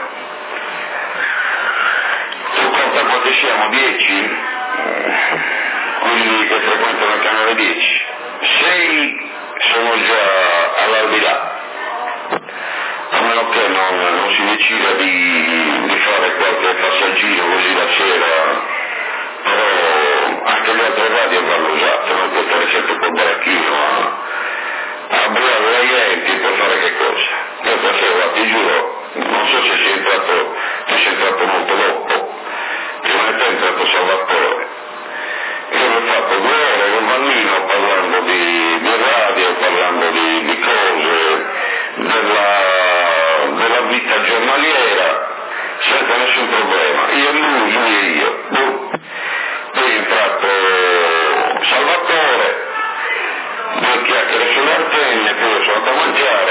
Tu conta quanti siamo? dieci? Quelli che frequentano il canale dieci. sei sono già all'aldilà, a meno che non, non si decida di, di fare qualche passaggino così la sera, però anche le altre radio vanno usate, non può stare sempre col baracchino a a bravo la gente per fare che cosa? Io stasera ti giuro, non so se sei entrato, se sei entrato molto dopo, prima di te è entrato Salvatore. Io ho fatto due ore con Vannino parlando di, di radio, parlando di, di cose, della, della vita giornaliera, senza nessun problema. Io e lui, lui e io. Poi è entrato Salvatore, due chiacchiere sulle antenne, poi sono andato a mangiare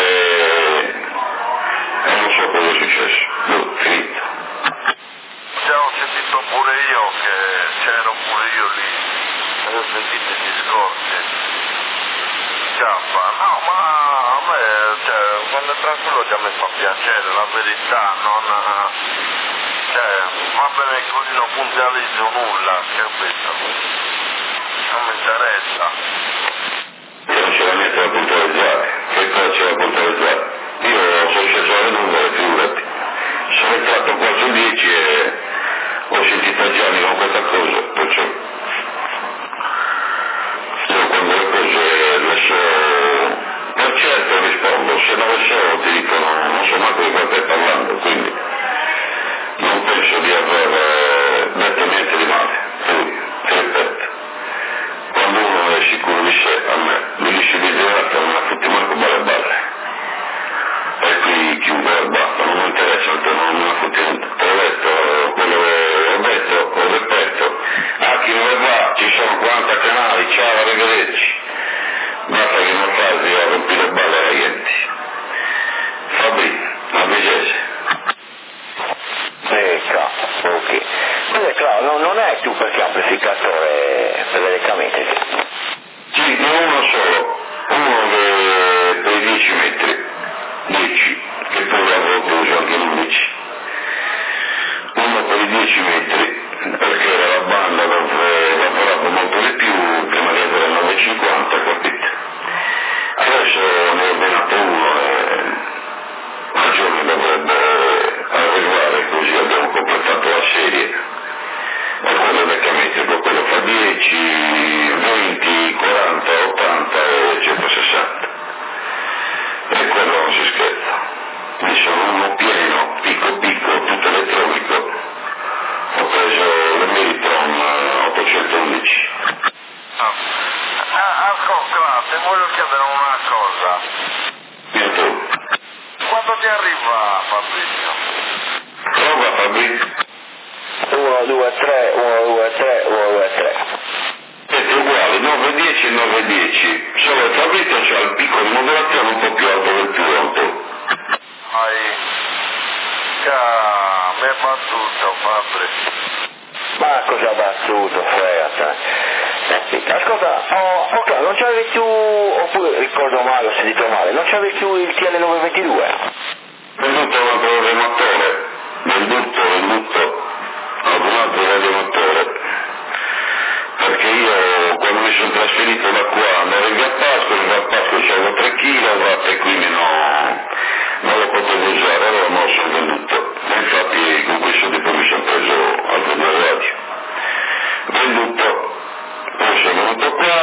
e non so cosa è successo. No, finito. Già ho sentito pure io che c'ero pure io lì, e ho sentito i discorsi. Ciappa, no, ma a me, cioè, quando è tranquillo già mi fa piacere, la verità, non... Cioè, va bene così non puntualizzo nulla, capito? non mi interessa. Che non c'era niente da puntualizzare, che cosa c'era da puntualizzare? Io sono sceso alle numere, figurati. Sono entrato qua su dieci e ho sentito Gianni con questa cosa, perciò io quando le cose le so, per certo rispondo, se non le so ti dico non, non so manco di cosa stai parlando, quindi non penso di aver detto niente di male. Poi, ti ripeto, quando uno è sicuro di sé, a me mi dice di zerato, non ha tutti manco balle balle. E qui chiunque basta, non mi interessa, non mi ha fottuto. Te l'ho detto, quello che ho detto, ho ripeto, a chi non va, ci sono quaranta canali, ciao, arrivederci. Basta che non fai a rompere le balle alla gente. Fabri, avvisese. Ecco, ok. Quindi è claro, non, non è tu perché amplificatore per telecamente. Sì, ma uno solo, uno che per i dieci metri, dieci, che poi l'avevo chiuso anche l'undici. Uno per i dieci metri, perché era la banda dove lavoravo molto di più, prima di avere il novecentocinquanta, capito? Adesso ne ho ordinato uno e a giorno dovrebbe arrivare, così abbiamo completato la serie. E quello meccanico, quello fa dieci, venti, quaranta, ottanta e centosessanta. E quello non si scherza. Mi sono uno pieno, picco picco, tutto elettronico. Ho preso le Meritron ottocentoundici. No. Ah, ascolta, ti voglio chiedere una cosa. Niente. Quando ti arriva Fabrizio? Prova Fabrizio. uno, due, tre, uno, due, tre, uno, due, tre. Siete uguali, nove dieci e nove dieci. Solo il Fabrizio c'ha il picco di modulazione un po' più alto del tuo, un po'. Hai... Ah, mi è battuto Fabrizio. Ma cosa ha battuto, fregata? Eh, ascolta, oh, ok, non c'avevi più, oppure ricordo male, ho sentito male, non c'avevi più il T L novecentoventidue? Venduto un altro radioamatore, venduto, venduto ad un altro radioamatore, perché io quando mi sono trasferito da qua andavo in Gappasco, in Gappasco c'avevo tre chilowatt e quindi no, non lo potevo usare, allora me lo sono venduto. E infatti con quei soldi poi mi sono preso altre due radio. Venduto, poi sono venuto qua,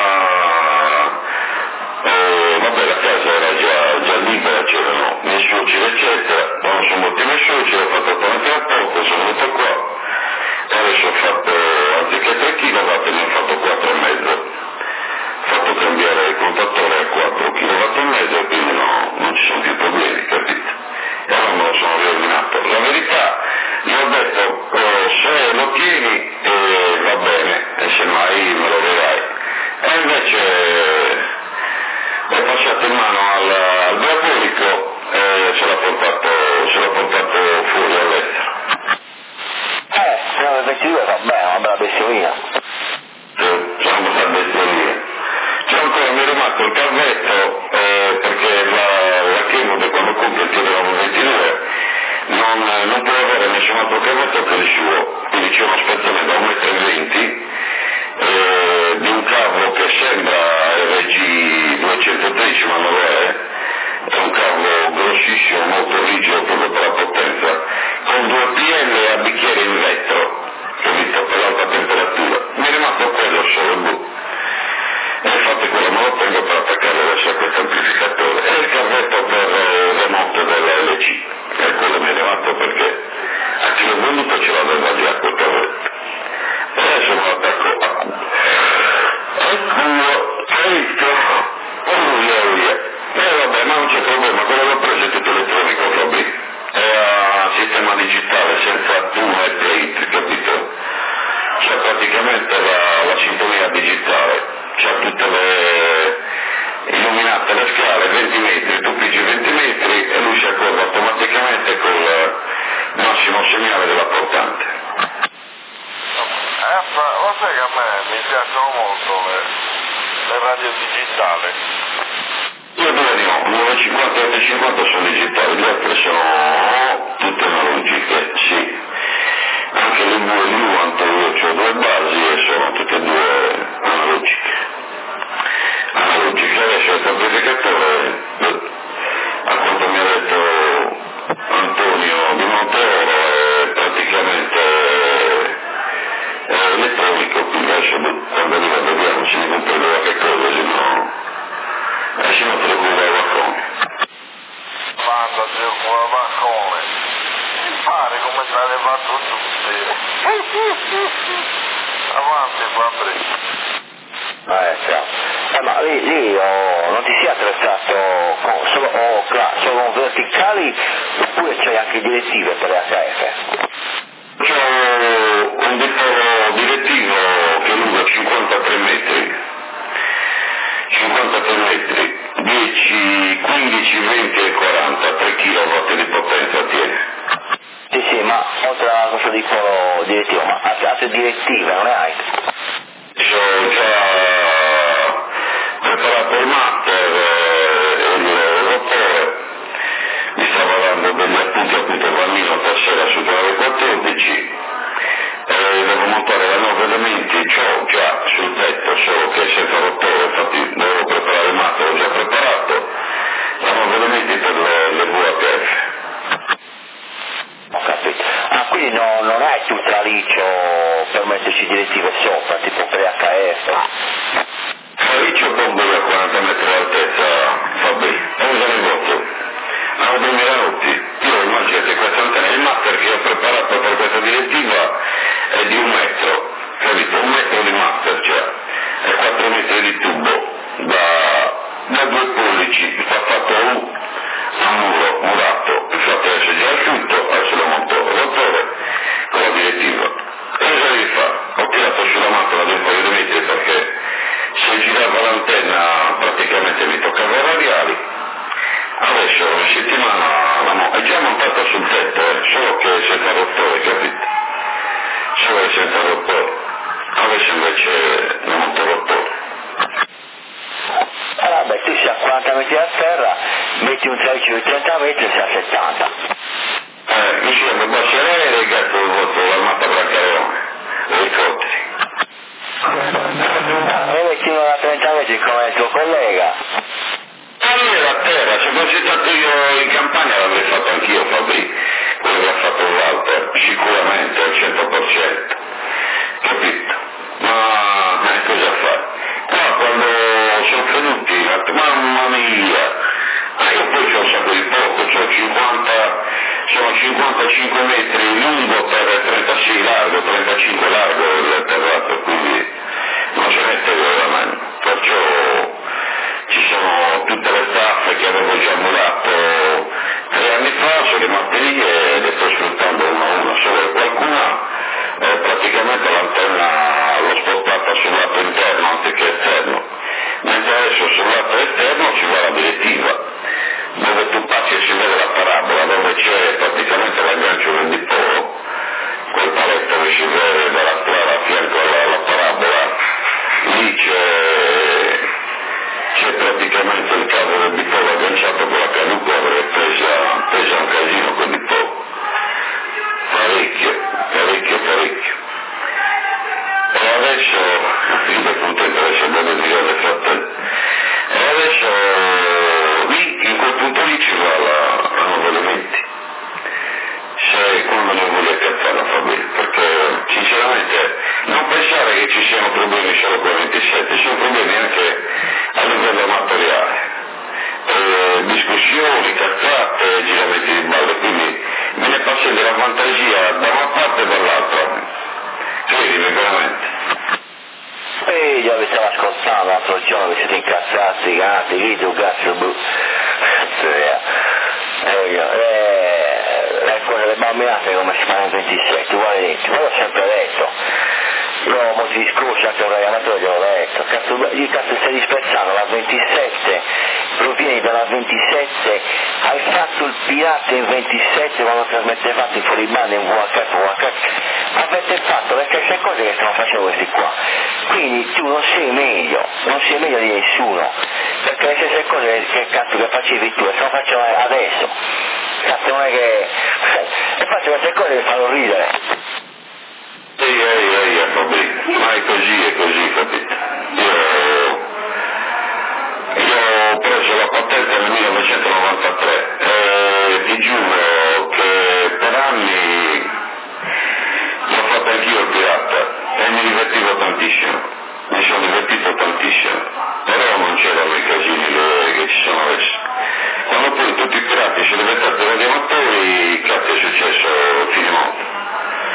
e vabbè la casa era già, già libera, c'erano i miei suoceri eccetera, non sono molti miei suoceri, ho fatto quaranta rapporti, sono venuto qua. E adesso ho fatto, anziché tre chilowatt, ne ho fatto quattro e mezzo. Ho fatto cambiare il contatore a quattro chilowatt e mezzo e quindi no, non ci sono più problemi, capito? E allora me lo sono riordinato. La verità, gli ho detto, oh, se lo tieni eh, va bene, e se no hai me lo vedrai. E invece è passato in mano al, al diabolico e se l'ha portato, se l'ha portato fuori all'estero. Eh, novecentoventidue va bene, una bella bestiolina. C'è una bella bestiolina. C'è ancora, mi è rimasto il cavetto eh, perché la, la Kenwood quando compra il T L novecentoventidue non, non può avere nessun altro cavetto che il suo, quindi c'è una spezzone da un metro e venti eh, di un cavo che sembra R G duecentotredici ma non lo è, è un cavo grossissimo, molto rigido proprio per la potenza, con due P L a bicchiere in vetro, capito, per l'alta temperatura. Mi è rimasto quello solo, boh. E infatti quello me lo tengo per attaccare adesso a questo amplificatore. E il cavetto per il remoto della L C, e quello mi è rimasto perché a chi l'ho venduto ce l'aveva già quel cavetto. E adesso me lo attacco a culo. A culo, hai visto? Oh via via. E vabbè, ma non c'è problema, quello l'ho preso è tutto elettronico, Fabri. È a sistema digitale, senza tuno e plate, capito? C'è praticamente la, la sintonia digitale, c'ha tutte le illuminate le scale, venti metri, tu pigi venti metri e lui si accorge automaticamente col massimo segnale della portante. Eh, ma lo sai che a me mi piacciono molto le, le radio digitali. Io direi di no, novecentocinquanta e ottocentocinquanta sono digitali, le altre sono tutte analogiche, sì. Anche le due Luant, io ho due basi e sono tutte e due non tutti. Avanti Fabri. Eh, eh, ma lì, lì oh, non ti sia attrezzato con, solo, oh, solo con verticali oppure c'hai anche direttive per le H F? C'ho un depot direttivo che è lungo cinquantatré metri, cinquantatré metri, dieci, quindici, venti e quaranta, tre chilowatt di potenza tiene. Sì, sì, ma oltre a questo depot direttivo, ma altre direttive non ne hai? C'ho già preparato il master e il rotore, mi stava dando degli appunti appunto Vannino stasera su canale quattordici, e devo montare la nuova elementi, c'ho già sul tetto, solo che senza rotore, infatti devo preparare il master, l'ho già preparato, la nuova elementi per le, le V H F. Ho capito. Ah, quindi no, non hai tu traliccio per metterci direttive sopra, tipo per H F? Traliccio bombo da quaranta metri d'altezza, Fabri, è un negozio, hanno duemila notti. Io immaginate questa antena, il master che ho preparato per questa direttiva è di un metro, capito? Un metro di master, cioè, è quattro metri di tubo, da, da due pollici, fa fatto U, a muro, murato, infatti adesso è già asciutto, adesso lo monto il rotore con la direttiva. E cosa devi fare? Ho tirato sulla macchina di un paio di metri perché se girava l'antenna praticamente mi toccava i radiali. Adesso una settimana la è già montata sul tetto, eh, solo che senza rotore, capito? Solo che senza rotore. Adesso invece la monto il rotore. Allora, beh, tu sei a quaranta metri da terra, metti un traliccio di trenta metri e sei a settanta. Eh, mi sembra bacerei e reggato il voto l'armata Brancaleone, elicotteri. E metti uno da trenta metri come il tuo collega. Allora a terra, se fossi stato io in campagna l'avrei fatto anch'io, Fabri, quello che ha fatto Walter, sicuramente al cento per cento, capito? Ma eh, cosa fare? Qua quando sono venuti, ho detto, mamma mia, ah, io poi c'ho un sacco di poco, c'ho cinquanta, sono cinquantacinque metri lungo per trentasei largo, trentacinque largo il terrato, quindi non si mette la mano, perciò ci sono tutte le staffe che avevo già murato tre anni fa, sono rimaste lì e le sto sfruttando una a una, solo che qualcuna eh, praticamente l'antenna l'ho spostata sul lato interno anziché esterno, mentre adesso sul lato esterno ci va la direttiva, dove tu passi e si vede la parabola, dove c'è praticamente l'aggancio del dipolo, quel paletto che si vede dalla strada a fianco alla, alla parabola, lì c'è c'è praticamente il cavo del dipolo agganciato con la caduca perché pesa, pesa un casino quel dipolo, parecchio, parecchio, parecchio. E adesso, io contento adesso abbiamo di le fratelli, e adesso lì, in quel punto lì ci va la, la nuova elementi. Se quando non voglio cazzare Fabio, perché sinceramente non pensare che ci siano problemi solo con ventisette, ci sono problemi anche a livello materiale, eh, discussioni, cazzate, giramenti di balle, quindi me ne passa della fantasia da una parte e dall'altra, credimi veramente. E io vi stavo ascoltando l'altro giorno, vi siete incazzati, gatti, lì tu cazzo, bu. E io, eh, le cose le bambinate come si fanno in ventisette, uguali, ma l'ho sempre detto. Io ho molti discorsi anche a un ragionatore gliel'ho detto, cazzo, gli cazzo stai disprezzando la ventisette, provieni dalla ventisette, hai fatto il pirata in ventisette quando trasmettevate in fuoribanda in V H F, V H F, avete fatto le stesse cose che stanno facendo questi qua, quindi tu non sei meglio, non sei meglio di nessuno, perché le stesse cose che cazzo che facevi tu le stanno facendo adesso, cazzo non è che, e faccio queste cose che fanno ridere. Ehi, ehi, ehi, Fabri, ma è così, è così, capito? Io, io ho preso la patente nel millenovecentonovantatré e ti giuro che per anni l'ho fatto anch'io il pirata e mi divertivo tantissimo, mi sono divertito tantissimo, però non c'erano i casini che ci sono adesso. Quando poi tutti i pirati sono diventati radioamatori, cazzo è successo il finimondo.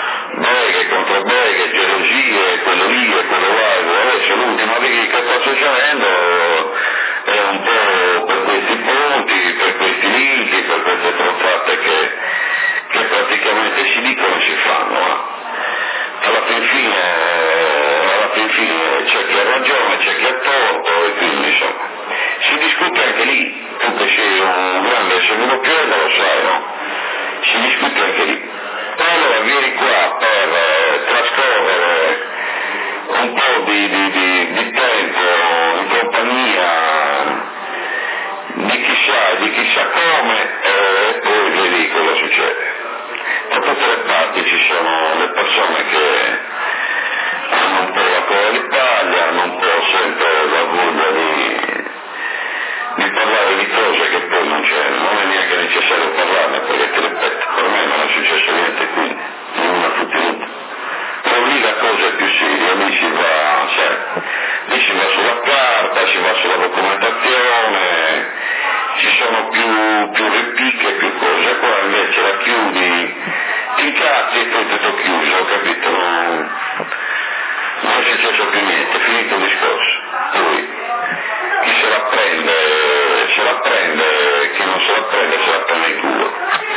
ragione, c'è chi ha torto, e quindi insomma si discute anche lì, tu che sei un grande sviluppiere lo sai, no? Si discute anche lì. E allora vieni qua per eh, trascorrere un po' di, di, di, di tempo in compagnia di chissà, di chissà come, e poi vedi cosa succede. Da tutte le parti ci sono le persone che hanno un po' la coda di paglia, hanno un po' sempre la voglia di, di parlare di cose che poi non c'è, non è neanche necessario parlarne, perché ti ripeto, per me non è successo niente, quindi non ha tutti tutti. Però lì la cosa è più seria, lì si va, sai, lì si va sulla carta, si va sulla documentazione, ci sono più, più ripicche, più cose, qua invece la chiudi, ti incazzi e poi tutto chiuso, capito? Non, non è successo più niente, finito il discorso. Poi chi se la prende, se la prende, chi non se la prende se la prende in culo.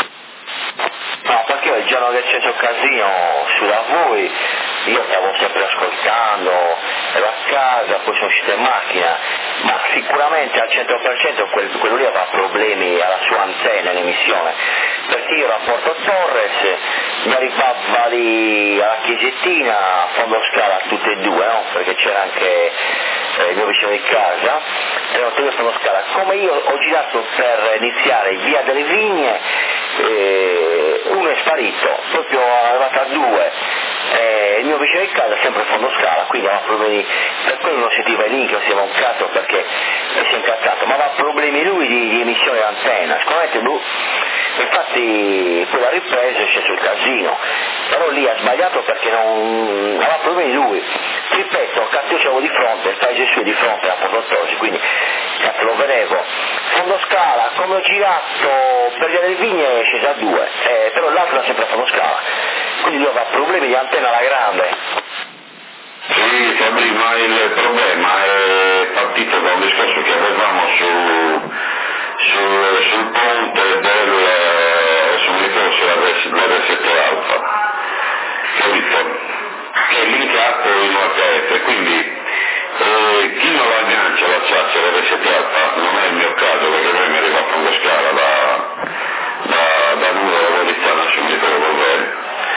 No, perché il giorno che c'è questo casino su da voi, io stavo sempre ascoltando, ero a casa, poi sono uscito in macchina, ma sicuramente al cento per cento quel, quello lì aveva problemi alla sua antenna in emissione, perché io ero a Porto Torres, mi arrivava lì alla Chiesettina, a fondo scala tutte e due, no? Perché c'era anche eh, il mio vicino di casa, erano tutte a fondo scala. Come io ho girato per iniziare via delle Vigne, eh, uno è sparito, proprio è arrivato a due, eh, il mio vicino di casa è sempre a fondo scala, quindi aveva problemi, per quello non sentiva il link, non sentiva un cazzo perché si è incazzato, ma aveva problemi lui di, di emissione d'antenna, sicuramente boh. Infatti poi l'ha ripreso e è sceso il casino, però lì ha sbagliato perché non aveva problemi lui, ripeto, cazzo io c'avevo di fronte, il paese suo di fronte a Porto Torres, quindi cazzo lo vedevo, fondo scala, come ho girato per via delle Vigne è sceso a due, eh, però l'altro era sempre a fondo scala, quindi lui aveva problemi di antenna alla grande. Sì, Fabri, ma il problema è partito da un discorso che avevamo su, sul, sul ponte del, sul ricorso della R sette Alfa, capito? Che è linkato in U H F, quindi eh, chi non la aggancia la ciaccia della R sette Alfa, non è il mio caso perché a me mi arriva a fondo scala da, da, da numero di Volitana, se mi ricordo bene.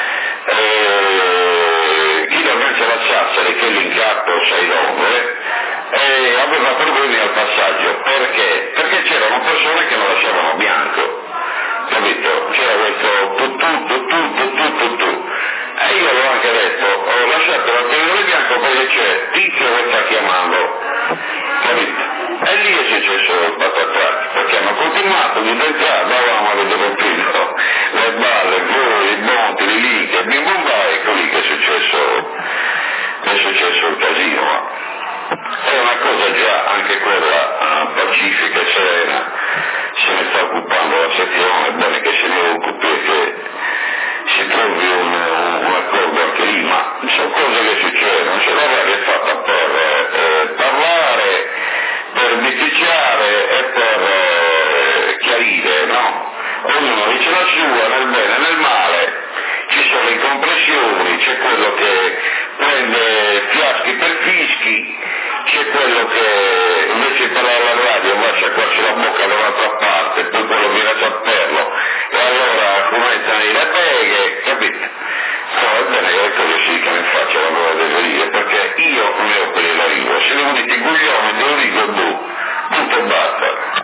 Eh, chi lo aggancia la Sassari che l'incappo sei nove eh, aveva problemi al passaggio, perché? Perché c'erano persone che non lasciavano bianco, capito? C'era questo tu tu tu tu tu tu tu tu e io l'ho anche detto, ho lasciato la tenere bianco perché c'è Tizio che sta chiamando, capito? E lì è successo il patatrac, perché hanno continuato di entrare, davamo a vedere un film, le balle, voi, i monti, i lì, che bim bum ba, ecco lì che è successo, è successo il casino. È una cosa già, anche quella uh, pacifica e serena, se ne sta occupando la sezione, è bene che se ne occupi e che si trovi un, un, un accordo anche lì, ma sono cose che succedono, c'è la radio è fatta per eh, parlare, per beneficiare e per eh, chiarire, no? Ognuno dice la sua, nel bene e nel male, ci sono incompressioni, c'è quello che prende fiaschi per fischi, c'è quello che invece di parlare alla radio va a sciacquarsi la bocca da un'altra parte, poi quello viene a saperlo, e allora cominciano le peghe, capite? No, è bene che le cose sì che mi faccia la nuova deseria, perché io ne ho per la lingua, se devo dire guglione, te lo dico tu, punto e basta.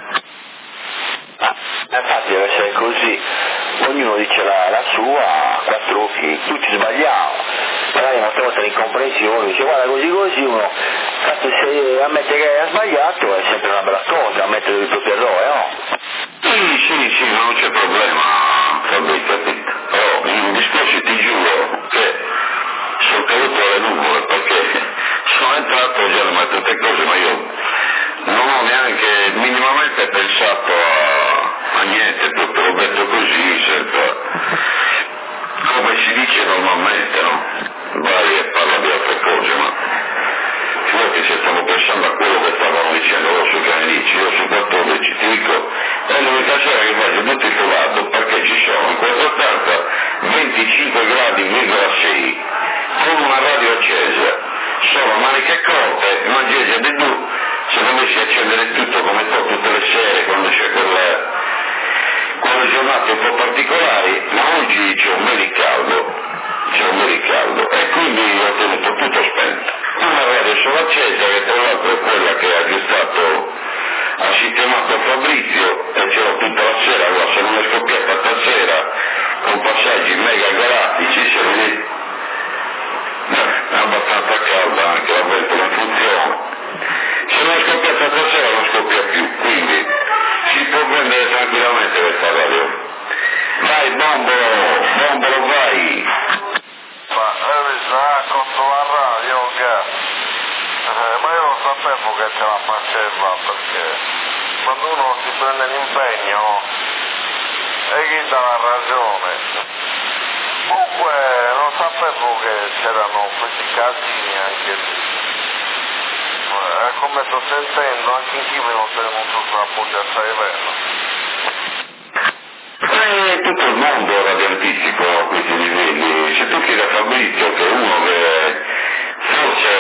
Ah, infatti deve essere così, ognuno dice la, la sua, quattro occhi, tutti sbagliamo, magari molte volte l'incomprensione, dice guarda così così, uno cazzo se ammette che ha sbagliato è sempre una bella cosa, ammettere il proprio errore, no? Sì, sì, sì, non c'è problema, Fabrizio, però in discorsi ti giuro che sono caduto alle nuvole perché sono entrato già ma tutte cose, ma io non ho neanche minimamente pensato a, a niente, proprio l'ho detto così, senza, come si dice normalmente, no? Vai e parla di altre cose, ma figurati se stavo pensando a quello che stavano dicendo loro sui Caninici, io su quattordici ti dico, è l'unica sera che faccio tutto il trovato perché ci sono in questa stanza venticinque gradi virgola sei con una radio accesa, sono maniche corte, ma che ce la faceva, perché quando uno si prende l'impegno e gli dà la ragione. Comunque non sapevo che c'erano questi casini anche lì. Eh, come sto sentendo, anche in Chile non tenemos una puglia assai bella. E tutto il mondo era di anticipo a questi livelli. Se tu chiedi a Fabrizio, che è uno che forse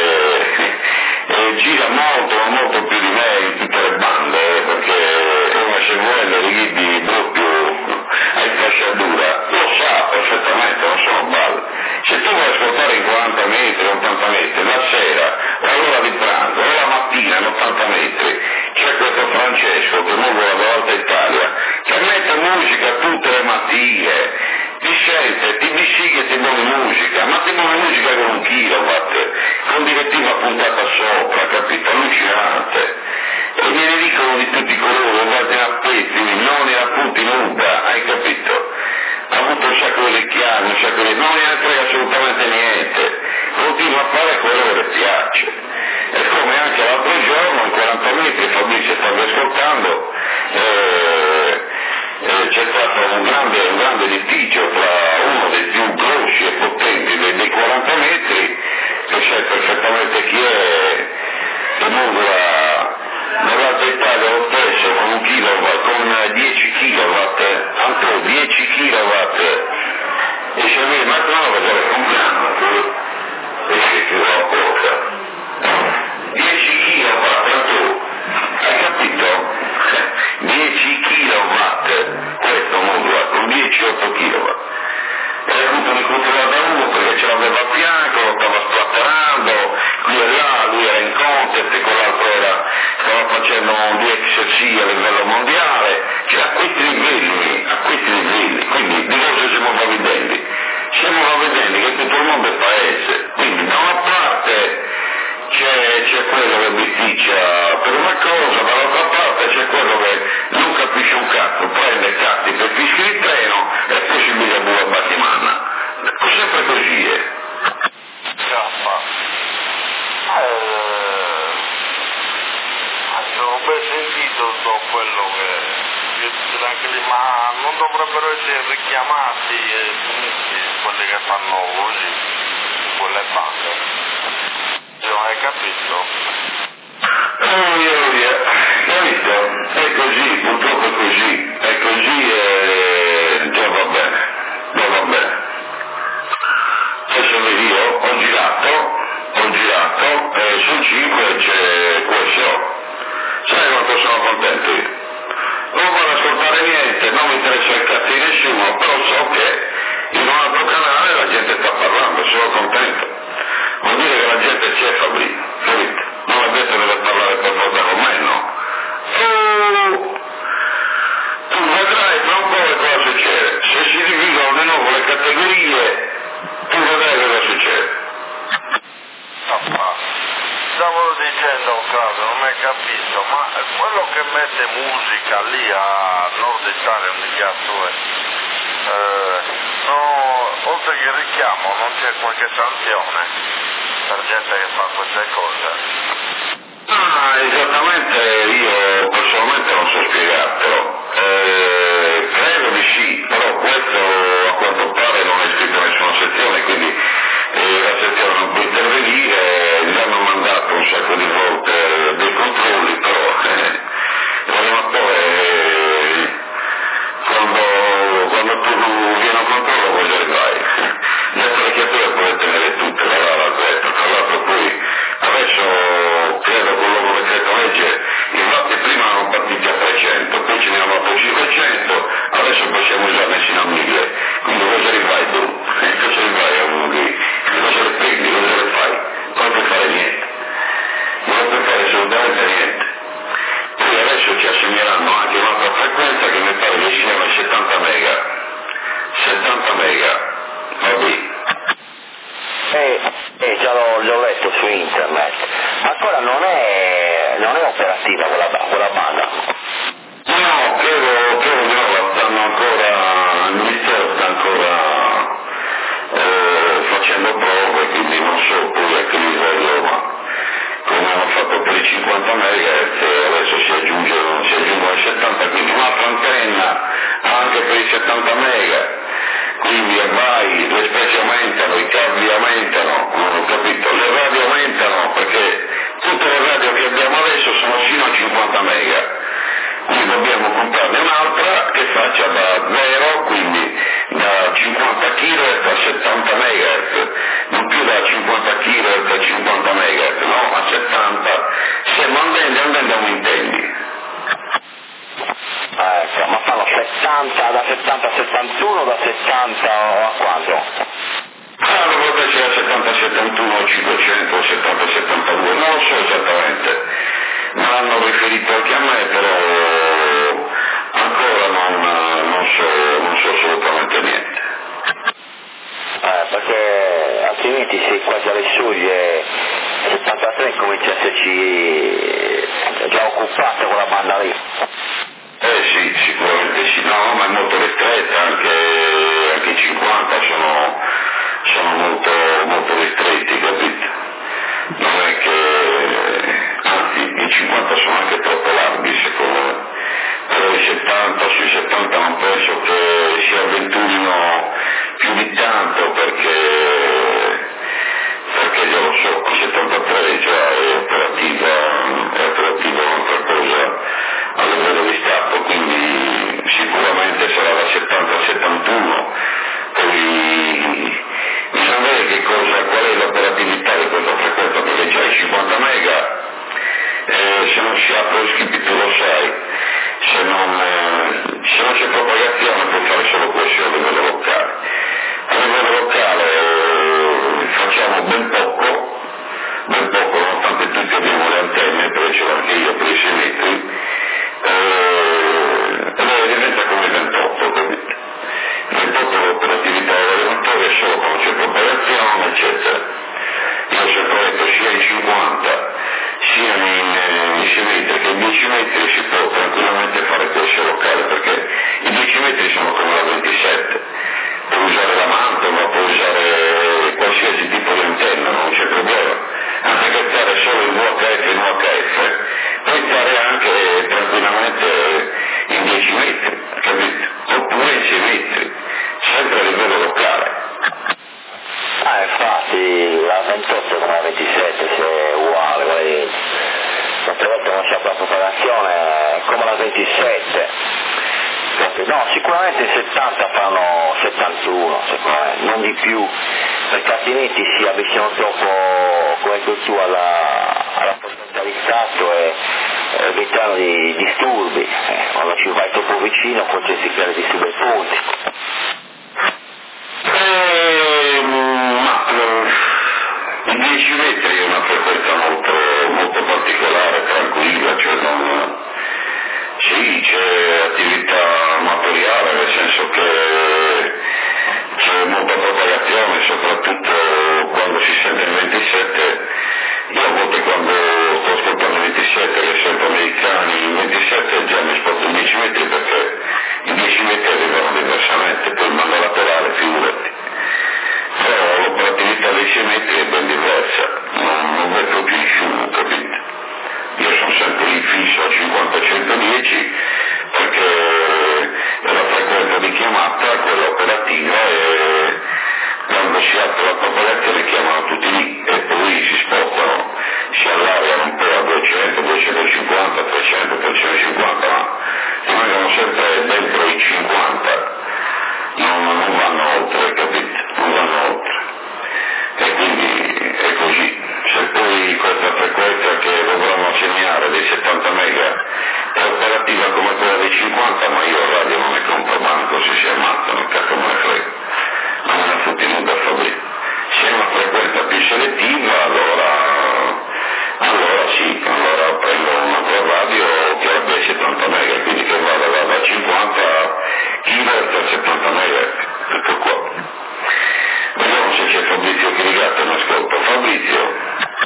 eh, gira molto, ma molto più di me in tutte le bande, perché è una cervella di libri proprio a fasciatura, lo sa perfettamente, non sono balle. Se tu vuoi ascoltare in quaranta metri, ottanta metri, la sera, o all'ora di pranzo, o la mattina in ottanta metri, c'è questo Francesco che muove dall'Alta Italia, che mette musica tutte le mattine, ti sente, ti bissiglia e ti muove musica, ma ti muove musica con un kilowatt, con direttiva puntata sopra, capito? Allucinante. E me ne dicono di tutti colori, guardate a pezzi, non ne appunti nuda, hai capito? Ha avuto un sacco di chiavi, un sacco di... non ne frega assolutamente niente, continua a fare quello che le piace. E come anche l'altro giorno, in quaranta metri, Fabrizio stava ascoltando, eh, eh, c'è stato un grande, un grande litigio tra uno dei più grossi e potenti dei, dei quaranta metri, che sai perfettamente chi è, che muoverà nell'Alta Italia lo stesso con un kilowatt, con dieci kilowatt, anche dieci kilowatt, e se mi ma no, perché è compleanno, e si chiude la bocca. dieci kilowatt, tu, hai capito? dieci kilowatt, questo modulo, con dieci otto kilowatt. E ha avuto un incontro da uno perché ce l'aveva a fianco, lo stava splatterando, qui e là, lui era in contest e quell'altro era, stava facendo un D X C a livello mondiale, cioè a questi livelli, a questi livelli, quindi di cosa siamo vedendo? Siamo vedendo che tutto il mondo è paese, quindi da una parte c'è, c'è quello che bisticcia per una cosa, dall'altra parte c'è quello che non capisce un cazzo, prende cazzi per fischi di treno e poi si mira pure a battimanna. È sempre così, eh. Scappa. Eh, ho ben sentito tutto quello che io anche lì, ma non dovrebbero essere richiamati e puniti quelli che fanno così, quelle bande. Non hai capito? Oh, io, io, capito? È così, purtroppo è così, è così e già va bene, già va bene. Adesso io ho girato, ho girato e sul cinque c'è Q S O. Sai quanto sono contento io? Non voglio ascoltare niente, non mi interessa il cazzo di nessuno, però so che in un altro canale la gente sta parlando, sono contento. Vuol dire che la gente c'è, Fabrizio, capito? Non la gente deve parlare per forza con me, no? Oh, tu vedrai tra un po' che cosa succede. Se si dividono di nuovo le categorie, tu vedrai cosa succede. Papà, stavo dicendo, Claudio, non hai capito, ma quello che mette musica lì a Nord Italia, un cazzo è, eh, no, oltre che richiamo, non c'è qualche sanzione per gente che fa queste cose? Ah, esattamente, io personalmente non so spiegartelo. Eh, credo di sì, però questo a quanto pare non è scritto in nessuna sezione, quindi eh, la sezione non può intervenire, gli hanno mandato un sacco di volte dei controlli, però eh, l'animatore eh, quando, quando tu vieni a un controllo vuoi dire vai. Le apparecchiature puoi tenere tutte, la lava, tra l'altro poi adesso credo con il nuovo decreto legge i vatti prima erano partiti a trecento, poi ce ne hanno fatto cinquecento, adesso possiamo usarne sino a mille, quindi cosa li fai tu? Cosa li fai a uno lì? Cosa le prendi? Cosa le fai? Non puoi fare niente, non puoi fare assolutamente niente. Poi adesso ci assegneranno anche un'altra frequenza che mi pare che siano settanta mega, settanta mega, vabbè. Eh, eh già l'ho, l'ho letto su internet, ancora non è, non è operativa quella, quella banda? No, credo, credo che no, la stanno ancora, il ministero sta ancora eh, facendo prove, quindi non so poi a che livello, ma come hanno fatto per i lancia da zero, quindi da cinquanta chilohertz a settanta megahertz, non più da cinquanta chilohertz a cinquanta megahertz, no, a settanta, se mantende andando un intendi. Ecco, ma fanno settanta, da settanta a settantuno, da settanta a quanto? Ah, una volta c'era settanta settantuno, cinquecento, settanta settantadue, non lo so esattamente, me l'hanno riferito anche a me, però ancora non, non, so, non so assolutamente niente. Eh, perché altrimenti se quasi alle soglie settantatré comincia a esserci già occupata quella banda lì. Eh sì, sicuramente sì, no, ma è molto ristretta, anche, anche i cinquanta sono, sono molto, molto ristretti, capito? Non è che, anzi, i cinquanta sono anche troppo larghi secondo me, però i settanta, sui settanta non penso che si avventurino più di tanto perché, perché io lo so, il settantatré già è operativa, è operativa un'altra cosa a livello di Stato, quindi sicuramente sarà da settanta a settantuno, poi bisogna vedere che cosa, qual è l'operatività di questa frequenza, perché già i cinquanta mega, eh, se non si apre lo schippi tu lo sai, se non, eh, se non c'è propagazione puoi fare solo questo a livello locale. A livello locale eh, facciamo ben poco, ben poco, nonostante tutti abbiamo le antenne, perché ce l'ho anche io per i sei metri, eh, allora diventa come ventotto, capito? ventotto l'operatività dell'allenatore è solo quando c'è propagazione, eccetera. Io ho sempre detto sia in cinquanta, sia in, in sei metri che in dieci metri si può tranquillamente fare questo locale, perché i dieci metri sono come la ventisette, puoi usare la mantola, puoi usare qualsiasi tipo di antenna, non c'è problema, anche che stare solo in U H F e in U H F, puoi stare anche tranquillamente in dieci metri, capito? Oppure in sei metri, sempre a livello locale. Ah, infatti la ventotto come la ventisette se è uguale, poi altre volte non c'è la propagazione è come la ventisette. No, sicuramente in settanta fanno settantuno, sicuramente, non di più, perché altrimenti si avvicinano troppo, come hai detto tu, alla, alla potenza di Stato e evitano di disturbi, eh, quando ci vai troppo vicino potresti creare disturbi ai punti. Eh, ma eh, i dieci metri è una frequenza molto, molto particolare, tranquilla, cioè non, sì, c'è attività amatoriale, nel senso che c'è molta propagazione, soprattutto quando si sente il ventisette. Io a volte quando sto ascoltando il ventisette, che sento americani, il ventisette già mi sposto in dieci metri perché i dieci metri arrivano diversamente, poi il mando laterale, figurati. Però l'operatività dei sei metri è ben diversa, non, non vedo più in sciumo, capito? Io sono sempre lì fisso a cinquanta centodieci perché è la frequenza di chiamata, quella operativa, e quando si apre la propagazione chiamano tutti lì e poi si spostano, si allargano un po' a duecento, duecentocinquanta, trecento, trecentocinquanta, ma rimangono sempre dentro i cinquanta, non, non vanno oltre, capito? Non vanno oltre. E quindi è così. Se poi questa frequenza che dovranno segnare dei settanta mega è operativa come quella dei cinquanta, ma io a radio non ne compro manco, se si ammazzano, cacchio me ne frega, ma me ne fotti nuda a Fabrizio. Se è una frequenza più selettiva, allora, allora sì, allora prendo un'altra radio che abbia settanta mega, quindi che vada da, da cinquanta chilohertz a settanta mega, tutto qua. Vediamo se c'è Fabrizio Chirigato, mi ascolta. Fabrizio?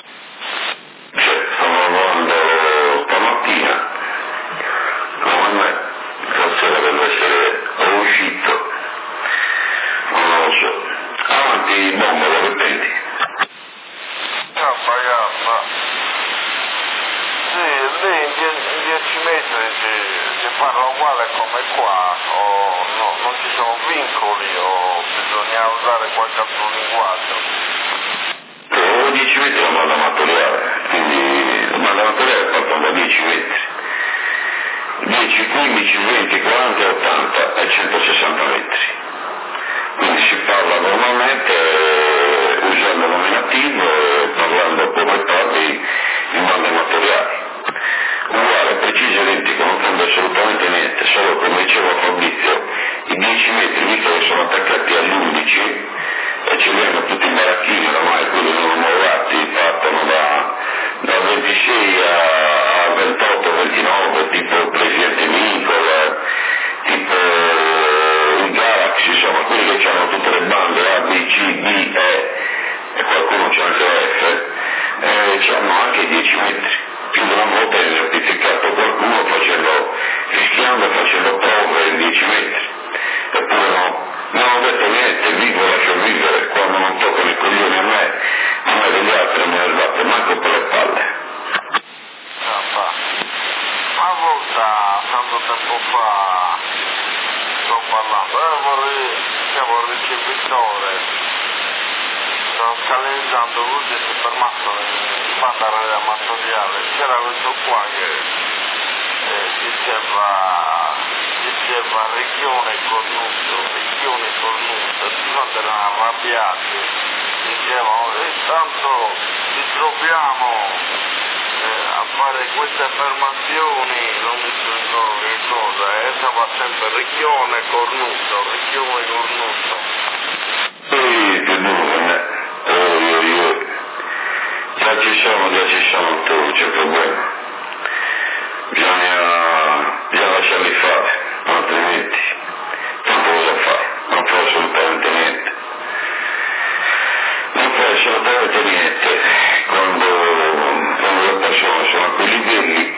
Cioè, stavo lavorando stamattina, come me, forse dovrebbe essere uscito, non lo so. Avanti, bomba, lo ripeti? Gamba, gamba. Sì, lì in dieci metri si, si parla uguale come qua, o no, non ci sono vincoli, o bisogna usare qualche altro linguaggio. O dieci metri la banda amatoriale, quindi la banda amatoriale partono da dieci metri. dieci, quindici, venti, quaranta e ottanta, e facciamo anche dieci metri. Più di una volta ne ho pizzicato qualcuno facendo, rischiando, facendo prove in dieci metri. Eppure no, non ho detto niente, vivo, lascio vivere, quando non toccano i coglioni a me, a me degli altri non me ne sbatte manco per le palle. Una volta, tanto tempo fa, sto parlando, eh, vorrei, siamo al ricevitore, sto scalenizzando così si è fermato in banda amatoriale, c'era questo qua che eh, diceva, diceva regione cornuto, regione cornuto, e tutti quanti erano arrabbiati, dicevano, e tanto ci troviamo a fare queste affermazioni, non mi ricordo che cosa, e essa va sempre regione cornuto, regione cornuto. Sì, che dove, oi oi oi, già ci sono, già ci sono tu, c'è problema. Bisogna, bisogna lasciarli fare, altrimenti tanto cosa fai? Non fai assolutamente niente. Non fai assolutamente niente quando, quando le persone sono a quei livelli.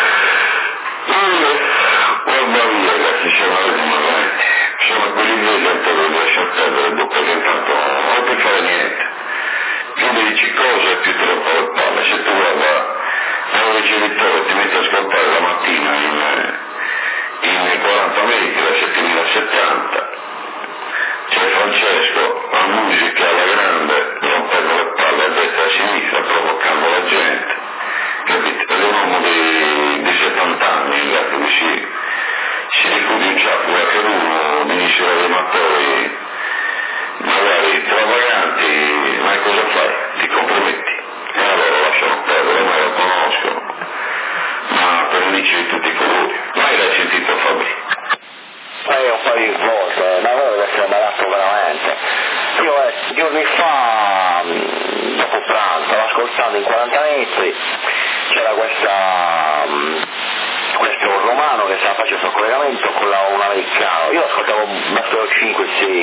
Guarda via, ragazzi, siamo veramente. Sono a quei livelli e te lo lascio perdere dopo che intanto non puoi fare niente. Più mi dici cose più te lo fai le palle. Se tu guarda a un ricevitore ti metti a ascoltare la mattina in, in quaranta metri da settemila settanta. C'è Francesco, la musica alla grande, rompendo le palle a destra e a sinistra, provocando la gente, capite? Ed è un uomo di, di settanta anni, il gatto di sì, si rifugia anche uno, benissimo dei mattoni, magari stravaganti, ma cosa fai? Ti comprometti, e allora lasciano perdere, ma lo conoscono, ma per amici di tutti i colori, mai l'hai sentito Fabri? Eh, un paio di volte, ma voi deve essere malato veramente. Io eh, giorni fa, dopo pranzo, stavo ascoltando in quaranta metri, c'era questa, questo romano che stava facendo questo collegamento con la, un americano, io ascoltavo Master cinque sei,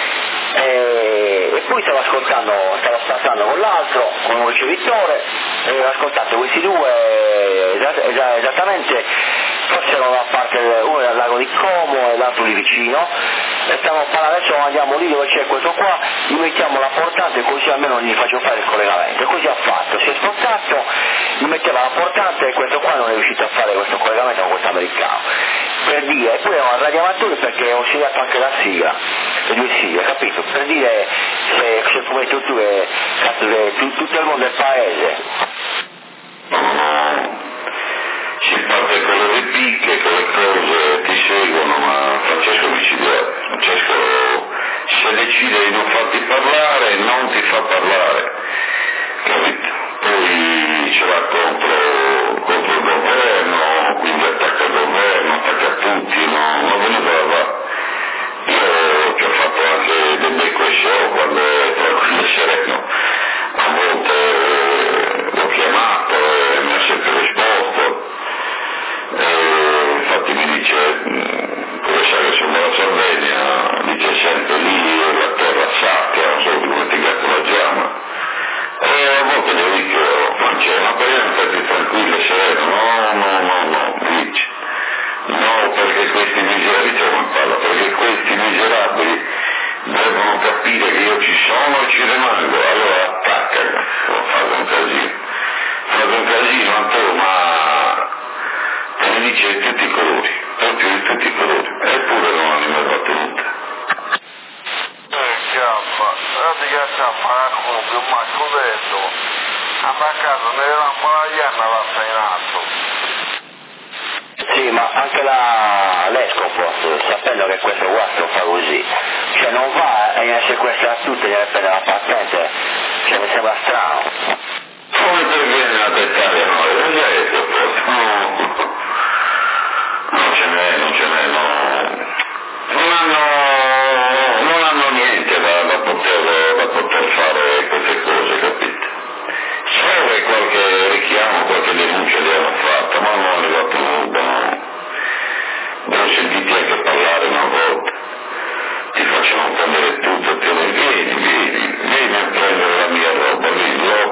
e, e poi stavo ascoltando, stavo passando con l'altro, con un ricevitore, e ho ascoltato questi due esatt- esatt- esattamente, forse erano da parte, uno dal lago di Como e l'altro lì vicino, e stiamo parlando, adesso andiamo lì dove c'è questo qua, gli mettiamo la portante così almeno non gli faccio fare il collegamento, e così ha fatto, si è spostato, gli metteva la portante e questo qua non è riuscito a fare questo collegamento con questo americano, per dire, e poi erano radioamatori perché ho segnato anche la sigla, le due sigle, capito? Per dire se, se come tu, tu, cazzo, che tu, tutto il mondo è paese. Si parte con le repicche, con le cose ti seguono, ma Francesco mi ci deve. Francesco se decide di non farti parlare, non ti fa parlare, capito? Poi ce l'ha contro, contro il governo, quindi attacca il governo, attacca tutti, no? Non ve ne va. Io ci ho fatto anche del becco e show quando è tranquillo e sereno, a volte l'ho chiamato e mi ha sempre risposto. Eh, infatti mi dice, come sai che sono dalla Sardegna, dice sempre lì la terra sacca, non so come ti gatto la giama, e a volte gli dico, Francesco, ma per non stai più tranquillo e sereno, no, no, no, no, dice, no, perché questi miserabili, dice come parla, perché questi miserabili devono capire che io ci sono e ci rimango, allora attacca, fate un casino, fate un casino, Antonio, ma te ne dice di tutti i colori, proprio di tutti i colori, eppure non hanno mai battuta. Eh, chiappa, guarda che chiappa la compio, ma codeto, andare a casa, ne era un po' la ianna la sei in atto. Sì, ma anche la l'escopo, sapendo che questo guasto fa così, cioè non va a gliene sequestrare tutte e gliene prende la patente, cioè mi sembra strano. Come perviene a dettare a noi? Non c'è detto forse, no, non ce n'è, non ce n'è, no. Non hanno, non hanno niente da, da, poter, da poter fare queste cose, capite? Solo qualche richiamo, qualche denuncia li hanno fatto, ma non è arrivato nulla, no. Ne ho sentiti anche parlare una volta. Ti facciamo prendere tutto, te ne vieni, vieni, vieni a prendere la mia roba, vieni, l'ho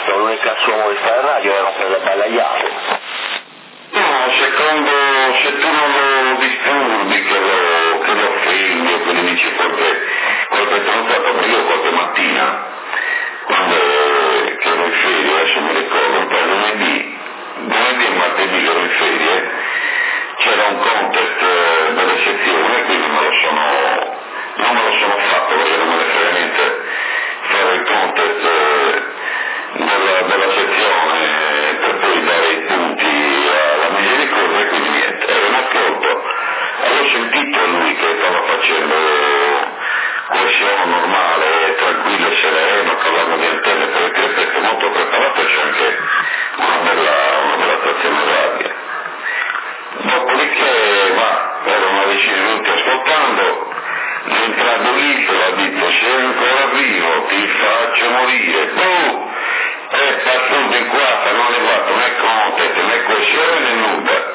cazzo, l'unica suo modo di fare radio è rompere le balle agli altri. No, secondo, se tu non lo disturbi, che lo, che lo filmi o che gli dici qualche, qualche troncato, ma io qualche mattina, quando che ero in ferie, adesso mi ricordo, un po' lunedì, lunedì e martedì ero in ferie, c'era un contest delle sezioni e quindi me lo sono, non me lo sono fatto perché non me ne frega niente fare il contest della, della sezione per poi dare i punti alla misericordia e quindi niente, ero in ascolto e ho sentito lui che stava facendo quel suono normale, tranquillo e sereno, parlando di antenne, perché ripeto, è molto preparato e c'è anche una bella, una bella stazione radio. Dopodiché va, era una decina di minuti ascoltando, è entrato lì e ha detto sei ancora vivo, ti faccio morire, tu! E passato in qua, non è arrivato né contest, né questione né nulla.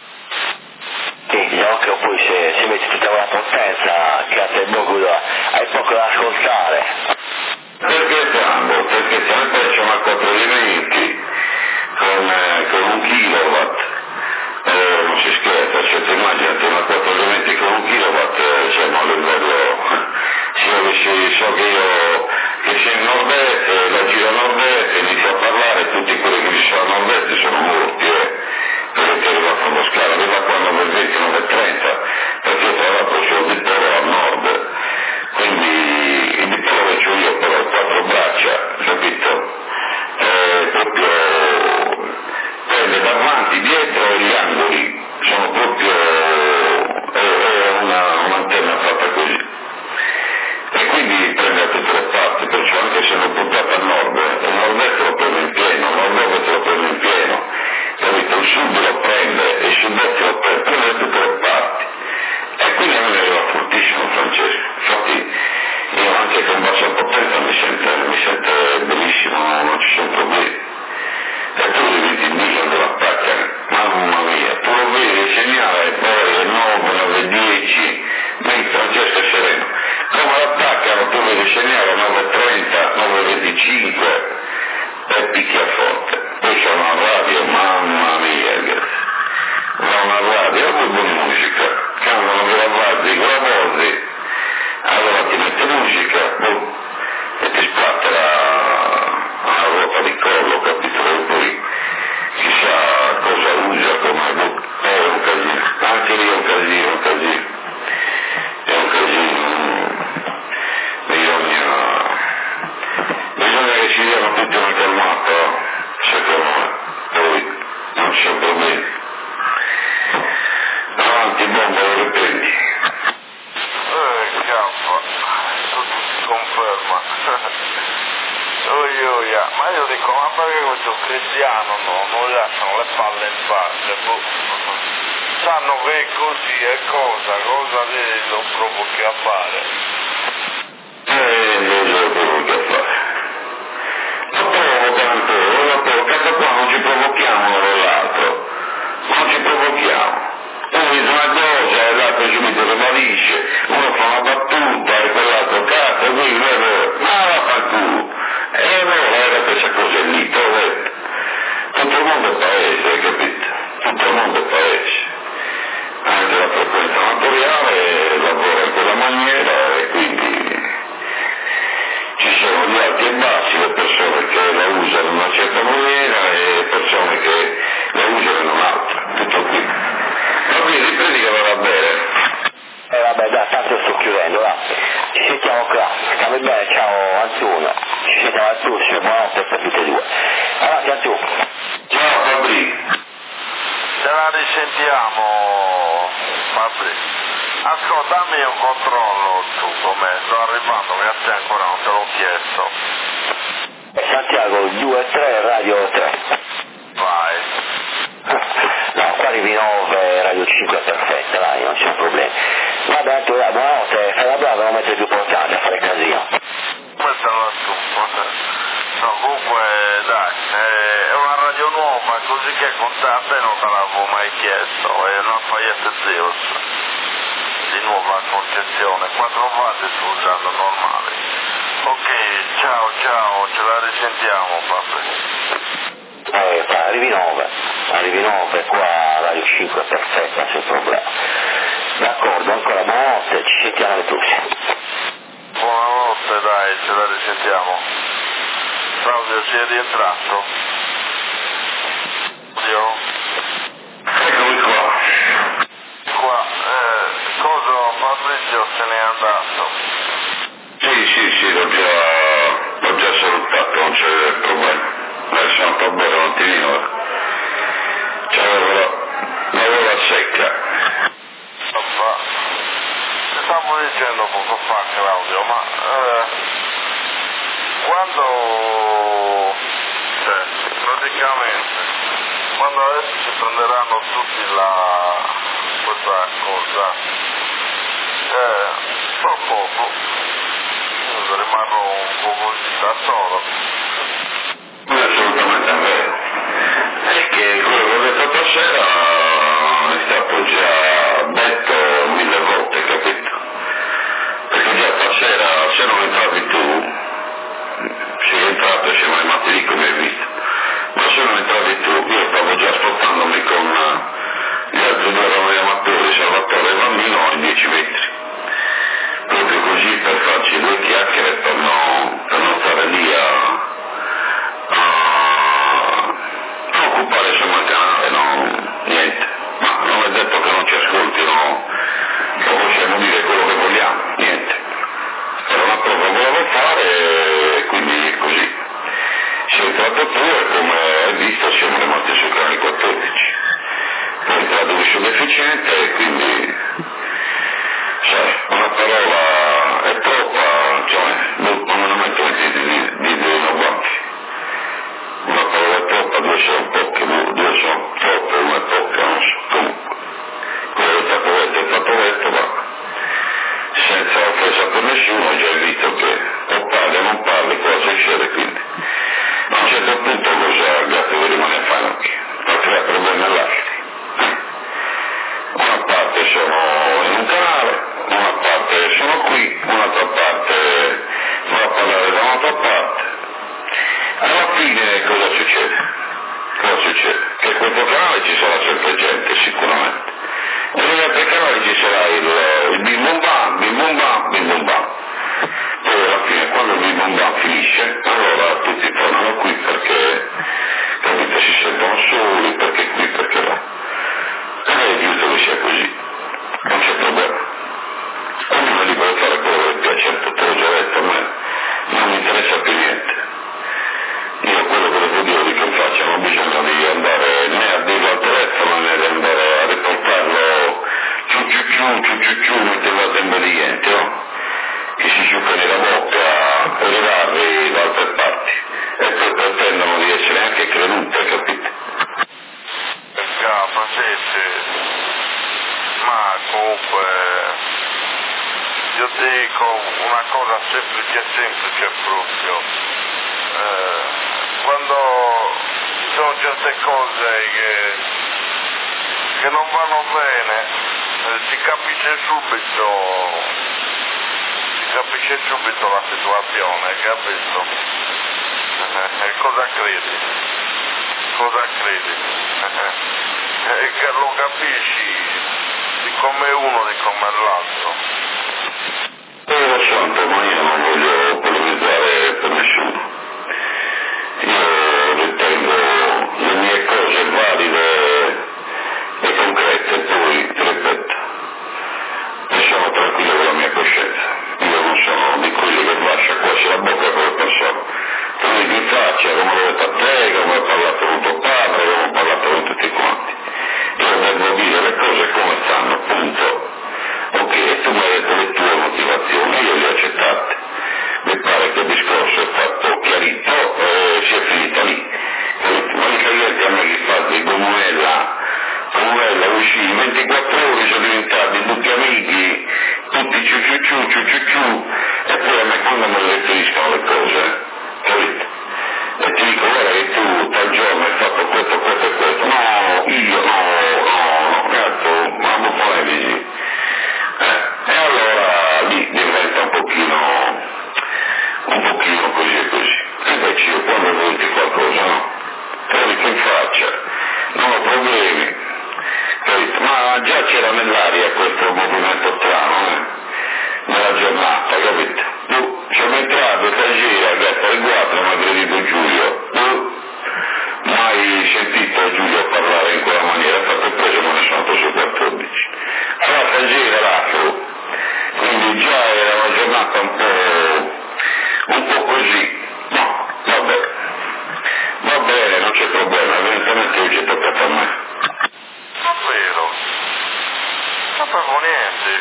Sì, diciamo che poi se, se metti tutta quella potenza, cazzo è poco da, hai poco da ascoltare. Perché tanto? Perché se ne piacciono a quattro elementi con, eh, con un kilowatt, eh, non si scherza, cioè ti immagini, una quattro elementi con un kilowatt, eh, cioè non livello, se io avessi, so che io, che sei in nord-est, la giro a nord-est, inizio a parlare, tutti quelli che ci sono a nord-est sono morti, eh, perché arriva a fondo scala, arriva qua a nove e venti, nove e trenta, perché tra l'altro c'è un dittore a nord, quindi il dittore c'ho io però quattro braccia, capito? Eh, proprio prende davanti, dietro e gli angoli, sono proprio, è, è una, un'antenna fatta così. E quindi prende a tutte le parti, perciò anche se non puntata a nord, il nord-est lo prende in pieno, il nord-ovest lo prende in pieno, capito? Il sud lo prende, il sud-est lo prende, prende da tutte le parti. E quindi a me mi arriva fortissimo Francesco, infatti io anche con bassa potenza mi sento, mi sento benissimo, non ci sono problemi. E tu li vedi in video dove attaccano, mamma mia, tu lo vedi il segnale e poi è nove, nove, dieci, mentre Francesco è sereno. Come l'attaccano, tu vedi il segnale nove e trenta, nove e venticinque e picchia forte. Poi c'è una radio, mamma mia, va una radio, è buona musica, cantano con la radio, con la voce, allora ti mette musica, boh, e ti splattera una ruota di collo, capito? E poi chissà cosa usa, come, boh, è un casino, anche lì è un casino, un casino, è un casino, bisogna, bisogna che ci diano tutti una calmata, secondo me, poi non c'è problemi. Avanti, bomba, lo riprendi. Eh, cavolo, tutto si conferma. Oi, oi, ma io dico, ma perché questo cristiano no, non lasciano le palle in pace, boh. Sanno che è così e cosa, cosa lo provochi a fare? Eh, non lo provochi a fare. Lo provocano, lo provocano qua, non ci provochiamo uno dall'altro, non ci provochiamo. Uno dice una cosa e l'altro subito ribadisce, uno fa una battuta e quell'altro cazzo, e qui vero, ma la fa il culo. E allora era questa cosa lì, trovo, tutto il mondo è paese, hai capito? Tutto il mondo è paese. Anche la frequenza amatoriale lavora in quella maniera e quindi ci sono gli alti e bassi, le persone che la usano in una certa maniera e persone che la usano in un'altra, tutto qui. Va bene, riprendi che va bene. Eh vabbè, dai, tanto sto chiudendo, va. Ci sentiamo qua, stammi bene, ciao Antonio. Ci sentiamo a tutti, buonanotte per tutti e due. Avanti Antonio. Ciao Fabri. Ce la risentiamo, Fabri. Ascolta, dammi un controllo tu come sto arrivando, che a te ancora non te l'ho chiesto. Santiago due tre Radio tre. Vai. No, qua arrivi nove, Radio cinque è perfetta, dai, non c'è problema. Vabbè Antonio, buonanotte, fai la brava, non mettere più importante a fare casino. Questa è la tua. No, comunque dai, è una radio nuova, così che con te a te non te l'avevo mai chiesto, è una Fayette Zeus di nuova concezione, quattro watt sto usando normali. Ok, ciao, ciao, ce la risentiamo, papà. Eh, fa, arrivi nove, arrivi nove, qua Radio cinque è perfetta, senza problema. D'accordo, ancora buonanotte, ci sentiamo le prossime. Buonanotte, dai, ce la risentiamo. Claudio, si è rientrato? Claudio? Eccomi qua. Qua, eh, cosa Fabrizio se n'è andato? Sì, sì, sì, l'ho già, l'ho già salutato, non c'è problema. Adesso sono un po' buono, un attimino. C'avevo la gola secca. Papà, ti stavo dicendo poco fa, Claudio, ma eh, quando, cioè, praticamente, quando adesso si prenderanno tutti la, questa cosa, eh, tra poco, io rimarrò un po' così da solo. Non è assolutamente vero. È che quello che ho detto stasera è stato già detto mille volte, capito? Perché già stasera, se non entravi tu, sei entrato e siamo rimasti lì come hai visto, ma se non entravi tu, io stavo già spostandomi con gli altri due radioamatori, Salvatore e Bambino, in dieci metri. Proprio così per farci due chiacchiere, per non, per non stare lì a, a, a occupare insomma il canale, no, niente. Ma non è detto che non ci ascoltino, che possiamo dire quello che vogliamo, niente. Era una prova che volevo fare e quindi è così. Sei entrato tu e come hai visto siamo rimasti sul canale quattordici. Poi è entrato un deficiente e quindi, sai, una parola è troppa, cioè, non me metto di, di, di, di una banchi. Una parola è troppa, due sono poche, due sono troppe, una è poca, non so, comunque. Quello che è stato detto è stato detto, ma senza offesa per nessuno, hai già visto che o parli o non parli, cosa succede, quindi a un certo punto cosa il gatto che rimane a fare anche, per creare problemi all'altro. Una parte sono in un canale, una parte sono qui, un'altra parte va a parlare da un'altra parte. Alla fine cosa succede? Cosa succede? Che in questo canale ci sarà sempre gente, sicuramente. E negli altri canali ci sarà il, il bim bum bam, bim bum bam, bim bum bam. Poi alla fine quando il bim bum bam finisce, allora tutti tornano qui perché, capite, si sentono soli, perché qui, perché là. E è giusto che sia così, non c'è problema. Ognuno è libero di fare quello che piace, te l'ho già detto, a me non mi interessa più niente. Io quello che devo dire che faccio non bisogna di andare né a dirlo al telefono né di andare a riportarlo giù giù giù giù giù giù mentre va tempo di niente, no? Che si giocano la bocca e levarli da altre parti e poi pretendono di essere anche credute, capite? Ma senti, ma comunque io ti dico una cosa semplice semplice proprio, eh, quando ci sono certe cose che, che non vanno bene, eh, si capisce subito, si capisce subito la situazione, capito? Eh, e cosa credi? Cosa credi? E che lo capisci di come uno di come l'altro. Eh, lo santo, ma io non voglio polemizzare per nessuno. Io ritengo le mie cose valide e concrete, poi ti ripeto, e sono tranquillo con la mia coscienza. Io non sono di quelli che lascia quasi la bocca con le persone. Tu mi faccia come l'ho detto a te, come ho parlato con tuo padre, come ho parlato con tutti quanti. Io devo dire le cose come stanno, punto. Ok, e tu mi hai detto le tue motivazioni, io le ho accettate.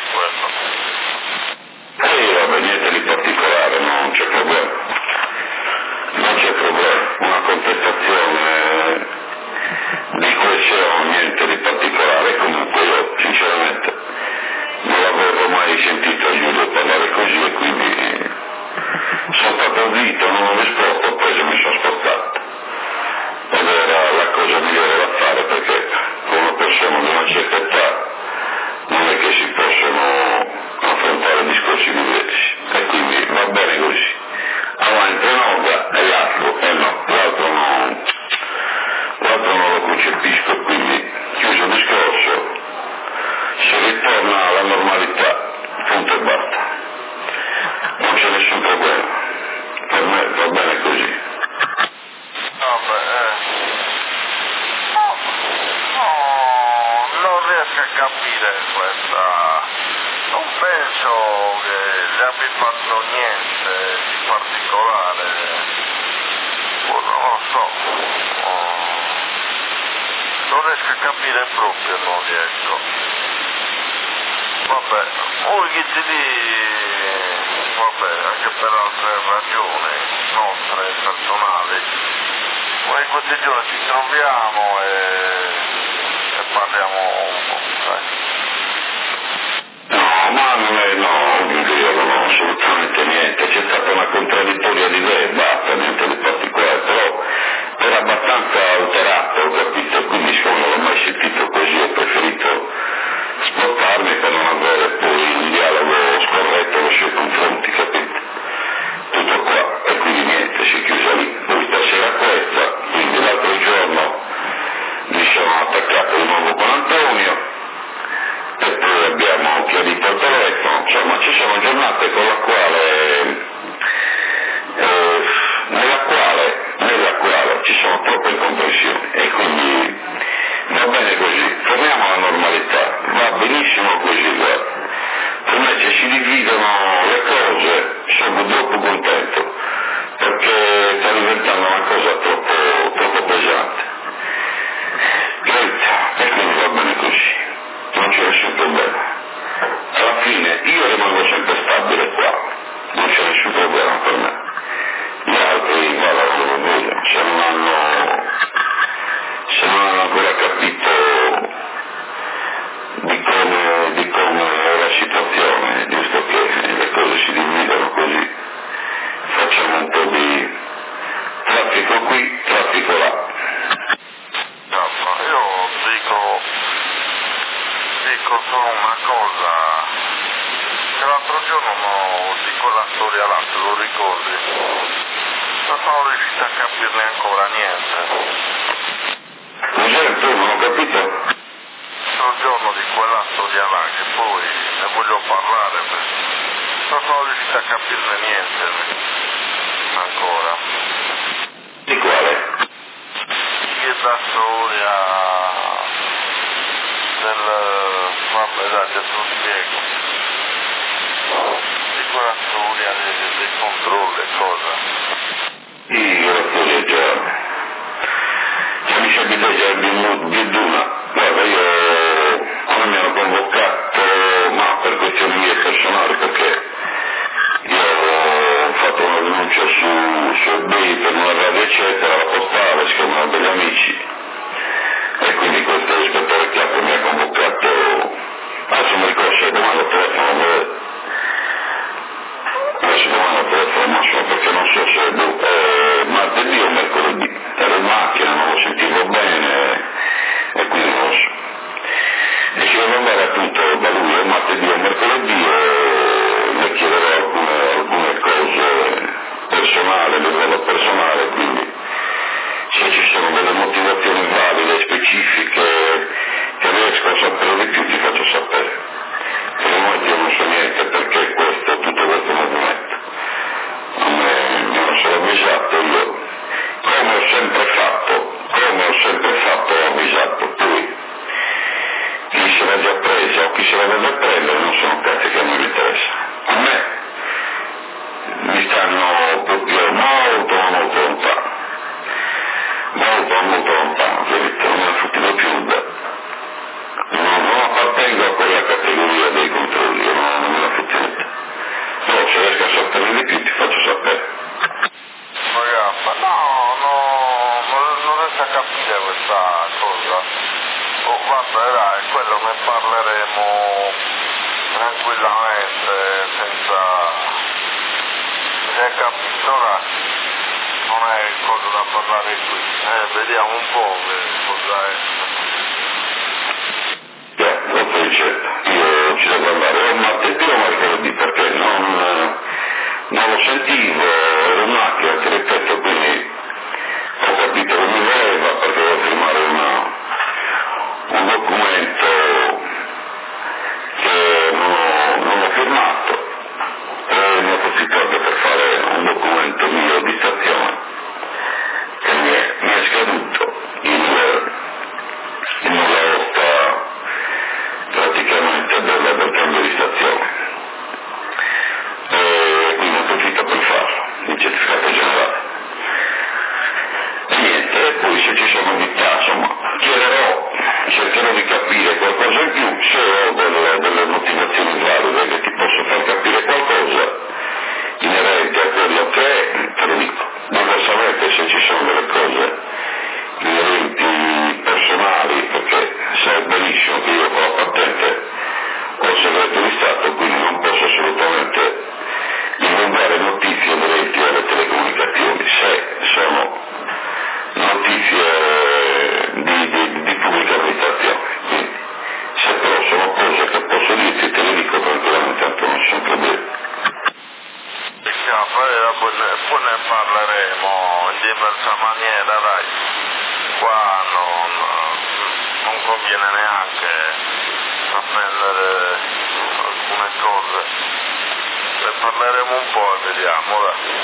quello. Sì, vabbè, niente di particolare, non c'è problema. Non c'è problema. Una contestazione di questo, niente di particolare. Comunque io, sinceramente, non avevo mai sentito il Giulio parlare così e quindi sono stato zitto, non ho risposto, ho preso e mi sono spostato. Ed era la cosa migliore da fare perché con una persona di una certa età non è che si possono affrontare discorsi diversi e quindi va bene così. Avanti un'opera e l'altro e no, l'altro non, l'altro non lo concepisco, quindi chiuso il discorso, si ritorna alla normalità, punto e basta. Non c'è nessun problema, per me va bene così. No, beh, eh. no, no, non riesco a capire questa, non penso che gli abbia fatto niente di particolare, oh, non lo so, oh, non riesco a capire proprio, non riesco. Vabbè, voi che ti dici, vabbè, anche per altre ragioni nostre, personali, noi questi giorni ci troviamo e, e parliamo un po', sai. No, ma non è, no, io non ho assolutamente niente, c'è stata una contraddittoria di idee, basta, niente di particolare, però era abbastanza alterato, ho capito, quindi siccome non l'ho mai sentito così ho preferito spostarmi per non avere poi un dialogo scorretto nei suoi confronti, capito? Tutto qua, e quindi niente, si è chiusa lì. Poi stasera questa, quindi l'altro giorno mi sono attaccato di nuovo con Antonio e poi abbiamo chiarito il telefono, insomma ci sono giornate con la quale eh, nella quale nella quale ci sono troppe incomprensioni e quindi va bene così, torniamo alla normalità, va benissimo così, guarda. Per me se si dividono le cose sono troppo contento perché sta diventando una cosa troppo, troppo pesante. E quindi va bene così, non c'è nessun problema. Alla fine io rimango sempre stabile qua, non c'è nessun problema per me. Gli altri guardano come vogliono, se non hanno, se non hanno ancora capito di come, di come è la situazione, giusto che le cose si dividono così, facciamo un po' di traffico qui, traffico là. No, ma io dico, dico solo una cosa, che l'altro giorno no, di quella storia là, te lo ricordi? Non sono riuscito a capirne ancora niente. Cos'è tu, non ho capito? L'altro giorno di quella storia là, che poi ne voglio parlare, non sono riuscito a capirne niente ancora. Di quale? La storia del, vabbè dai, te lo spiego, di quella storia dei, dei controlli, cosa? Io la storia già, se mi capita già di Duna, guarda io, come mi hanno convocato, ma per questioni mie personali, perché io ho fatto una denuncia su, su eBay per una radio eccetera, la postale, si chiamano degli amici e quindi questo ispettore Chiappo mi ha convocato, adesso mi ricordo se domani al telefono, adesso domani al telefono massimo perché non so se è martedì o mercoledì, ero in macchina, non lo sentivo bene e quindi non lo so. E se devo andare appunto da lui o martedì o mercoledì e le chiederò alcune, alcune cose personali, a livello personale, quindi se ci sono delle motivazioni valide, specifiche, che riesco a sapere di più ti faccio sapere. Per il momento io non so niente perché questo, tutto questo movimento. A me mi hanno solo avvisato, io come ho sempre fatto, come ho sempre fatto ho avvisato, poi chi se l'ha già presa o chi se la deve prendere non sono cazzi che non mi interessa. A me mi stanno proprio molto molto lontano, molto molto lontano, non mi ha fottuto più senza capire questa cosa. Oh, vabbè dai, quello ne parleremo tranquillamente, senza... se capito, dai. Non è cosa da parlare qui, eh, vediamo un po' che cosa è. Lo fece, io ci devo andare, ho un martedì o mercoledì perché non, non lo sentivo, ero in macchina, ti ripeto, quindi ho capito che mi voleva perché devo firmare una, un documento che non ho, non ho firmato e mi ho approfittato per fare un documento mio di stazione che mi è, mi è scaduto il, il nulla osta praticamente del, del cambio di stazione e quindi ho approfittato per farlo, il certificato generale. E niente, e poi se ci sono novità, insomma, chiederò, cercherò di capire qualcosa in più, se ho delle, delle motivazioni valide che ti posso far capire qualcosa inerente a quello che è, te lo dico. Diversamente se ci sono delle cose inerenti personali, perché sai benissimo che io con la patente ho il segreto di Stato, quindi non posso assolutamente divulgare notizie inerenti alle telecomunicazioni, se sono notizie di, di, di pubblica amministrazione. Quindi, se però sono cose che posso dirti, te le dico tranquillamente, tanto non sono problemi. Poi ne, poi ne parleremo in diversa maniera, dai. Qua non, non conviene neanche appendere alcune cose. Ne parleremo un po' e vediamo,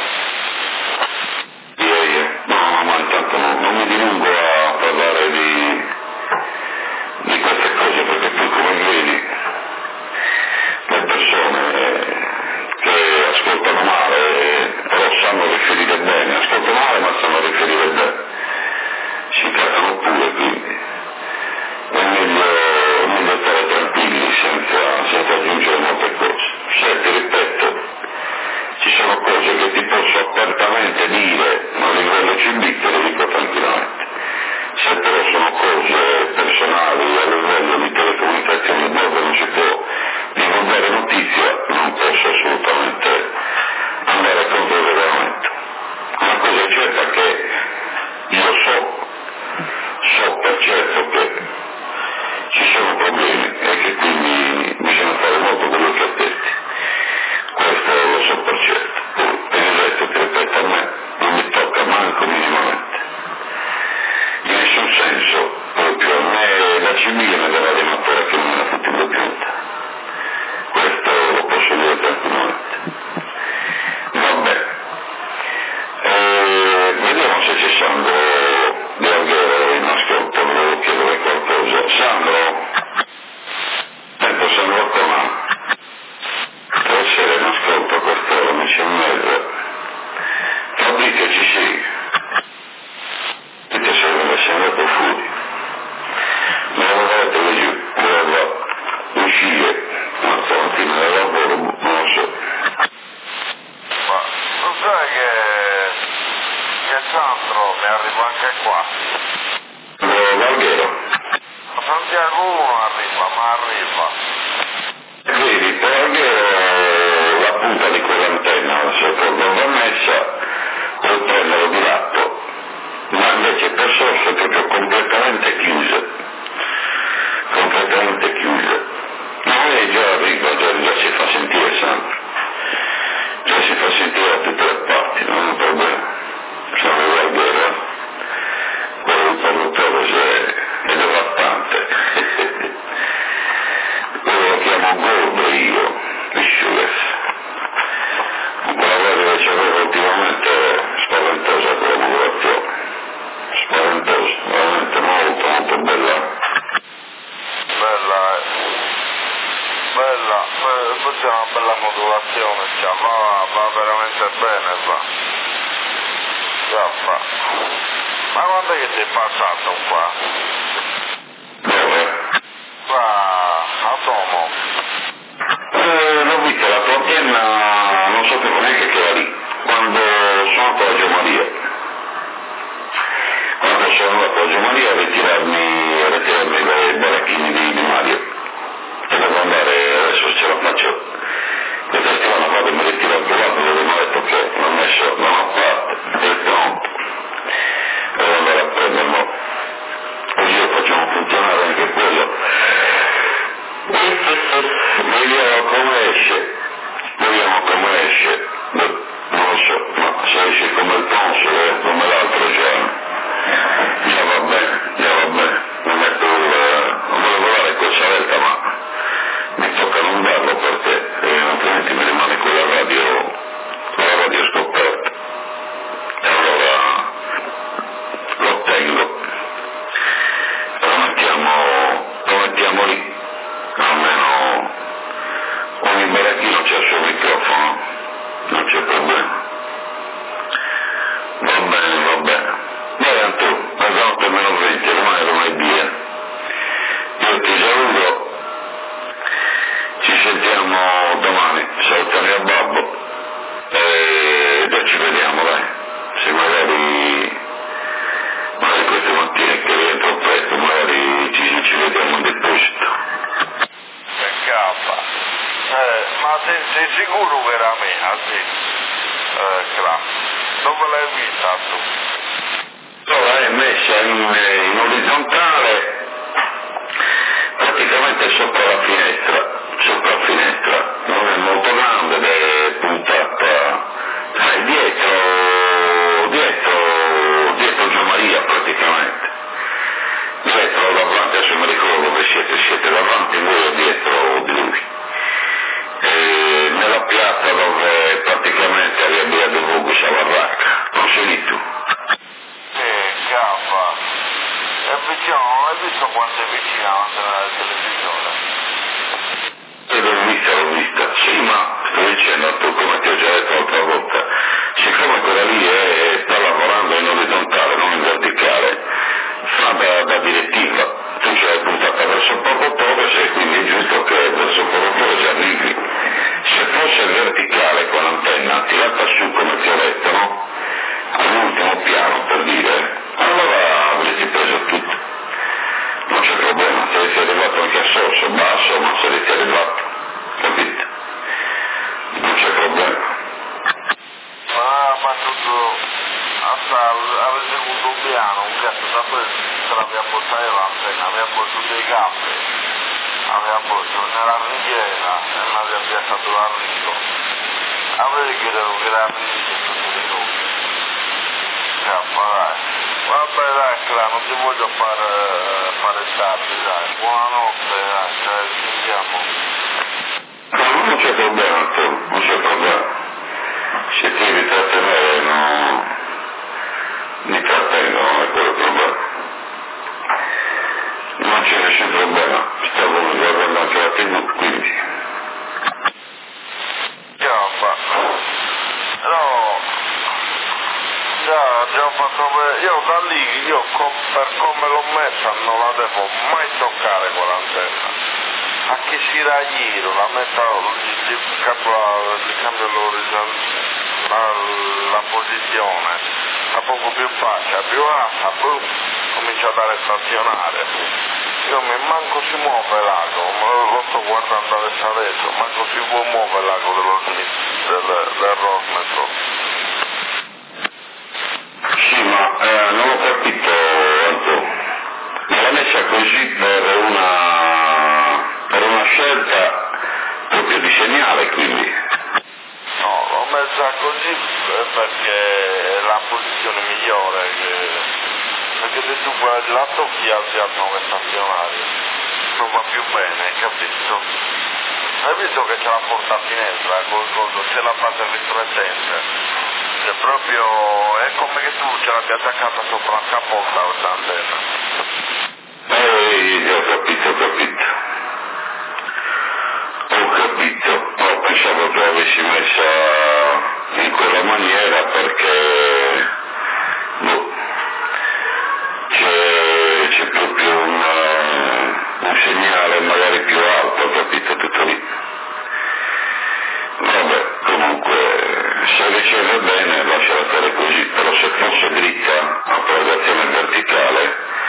dai. Yeah, yeah. No, ma intanto non, non mi dilungo a parlare di, di queste cose perché poi come vedi le persone che ascoltano male però sanno riferire bene, ascoltano male ma sanno riferire bene, si cagano pure, quindi è meglio, è meglio stare tranquilli senza, senza aggiungere molte cose. Se ti ripeto, ci sono cose che ti posso apertamente dire a livello C B, te lo dico tranquillamente. Se però sono cose personali a livello di telecomunicazioni dove non si può divulgare notizia, non posso assolutamente andare contro il regolamento. Una cosa è certa che io so, so per certo che ci sono problemi e che quindi bisogna fare molto quello che attenti. Questo lo so per certo. Poi per il resto, ti ripeto, a me non mi tocca manco minimamente. In nessun senso, proprio a me la civile me dava l'ematore che non me la fottuto più. Questo lo posso dire tranquillamente. Vabbè. E vediamo se c'è Sandro De Alghero in ascolto, volevo chiedere qualcosa. Sandro? Ecco, Sandro Comà. Può essere in ascolto a quest'ora, mi c'è in mezzo. Fabrizio ci sei? Perché se non sei andato fuori. Me lo volete giù, voleva uscire, ma stamattina nel lavoro, non lo so. Ma lo sai che, che Sandro mi arriva anche qua? Valghero. A Santiago uno arriva, ma arriva. Vedi, per Valghero la punta di quell'antenna sotto dove è messa, col prenderlo di lato, ma invece per sorso è proprio completamente chiuse. Completamente chiuse. Ma lei già arriva, già, già si fa sentire sempre. Già si fa sentire da tutte le parti, non è un problema. Sono in Valghero, quello del conduttore è devastante. Quello lo chiamo gordo io, Michele. Quella cosa che c'avevo ultimamente è spaventosa quella modulazione. Spaventosa, veramente molto molto bella. Bella, bella, poi c'è una bella modulazione, cioè, va, va veramente bene, va. Già fa. Ma quando è che ti è passato qua? Dove? Qua, a Tomo. Eh, l'ho vista la tua antenna, non sapevo neanche che era lì, quando sono andato a Gio Maria. Quando sono Gio Maria a ritirarmi, a ritirarmi le baracchini di, di Mario. E devo andare, adesso ce la faccio. Questa settimana vado e mi ritiro al privato dove mi ha detto che l'ho messo da una parte, è pronto. Devo andare a prenderlo. Così lo facciamo funzionare anche quello. Vediamo come esce. Vediamo come esce. Non lo so, ma se esce come il console, come l'altro giorno. Già va bene, già va bene. Non metto il... non volevo dare questa volta, ma mi tocca non darlo perché eh, altrimenti mi rimane quella radio, quella radio scoperta. E allora lo tengo. Lo mettiamo, lo mettiamo lì. Almeno ogni baracchino c'è il suo microfono, non c'è problema. Va bene, va bene. Dai Antu, alle otto meno venti, ormai è lunedì. Io ti saluto, ci sentiamo domani, salutami a babbo e già ci vediamo, dai. Se magari, magari queste mattine che rientro presto, magari ci, ci vediamo in deposito. Eh, ma sei, sei sicuro che era me, ah, sì? Eh, Cla. Dove l'hai vista tu? No, l'hai messa in, in orizzontale, praticamente sopra la finestra, sopra la finestra, non è molto grande ed è puntata, sai, dietro, dietro, dietro Gio Maria praticamente. Dietro, davanti, adesso mi ricordo dove siete, siete davanti voi o dietro di lui. E nella piazza dove praticamente a via Via del Vogus a Barracca, non sei lì tu? Sì, caffa. È vicino, non hai visto quanto è vicino alla televisione? Io l'ho vista, l'ho vista, sì, ma sto dicendo tu, come ti ho già detto l'altra volta, siccome quella lì è, sta lavorando in orizzontale, non in verticale, fa da, da direttiva. Tu sei puntata verso Porto Torres e quindi è giusto che verso Porto Torres arrivi. Se fosse verticale con l'antenna tirata su come ti ho detto, no? All'ultimo piano per dire, allora avresti preso tutto. Non c'è problema, saresti arrivato anche a sorso, basso, ma saresti arrivato, capito? Non c'è problema. Ah, ma tutto, hasta avete avuto un piano, un cazzo da questo. L'abbiamo portato l'antenna, abbiamo portato dei capi, abbiamo portato nella ringhiera e l'abbiamo piazzato l'arrivo. A vedere che devo creare l'arrivo tutti i tutti. Cappa, dai. Vabbè dai, Cla, non ti voglio fare, fare tardi, dai. Buonanotte, dai, ci sentiamo. No, non c'è problema, tu, non c'è problema. Se ti devi trattenere, no, mi trattengo, non è quello il problema. Non c'è nessun problema, stavo guardando anche la tivù, quindi. Giaffa, no, già, già fatto vedere, io da lì, io com, per come l'ho messa non la devo mai toccare quell'antenna. A che si da giro, la metto, il cambio la, la posizione, a poco più faccia, più alta, poi comincia a dare stazionare. Io mi manco si muove l'ago, lo sto guardando adesso adesso, manco si può muovere l'ago dello del, del Rosmetro. Sì, ma eh, non ho capito, Anto. Me l'ha messa così per una, per una scelta proprio di segnale, quindi. No, l'ho messa così perché è la posizione migliore, che, perché se tu guardi la tocchi alzi al nove stazionario, non va più bene, capito? Hai visto che c'è la porta a finestra, col, col, c'è la base riflettente, è proprio, è come che tu ce l'abbia attaccata sopra la capotta questa antenna. Eh, ho capito, ho capito. Ho capito, no, pensavo che l'avessi messa in quella maniera perché boh, c'è, c'è proprio una, un segnale magari più alto, ho capito, tutto lì. Vabbè, comunque se riceve bene lasciala stare così, però se fosse dritta a propagazione verticale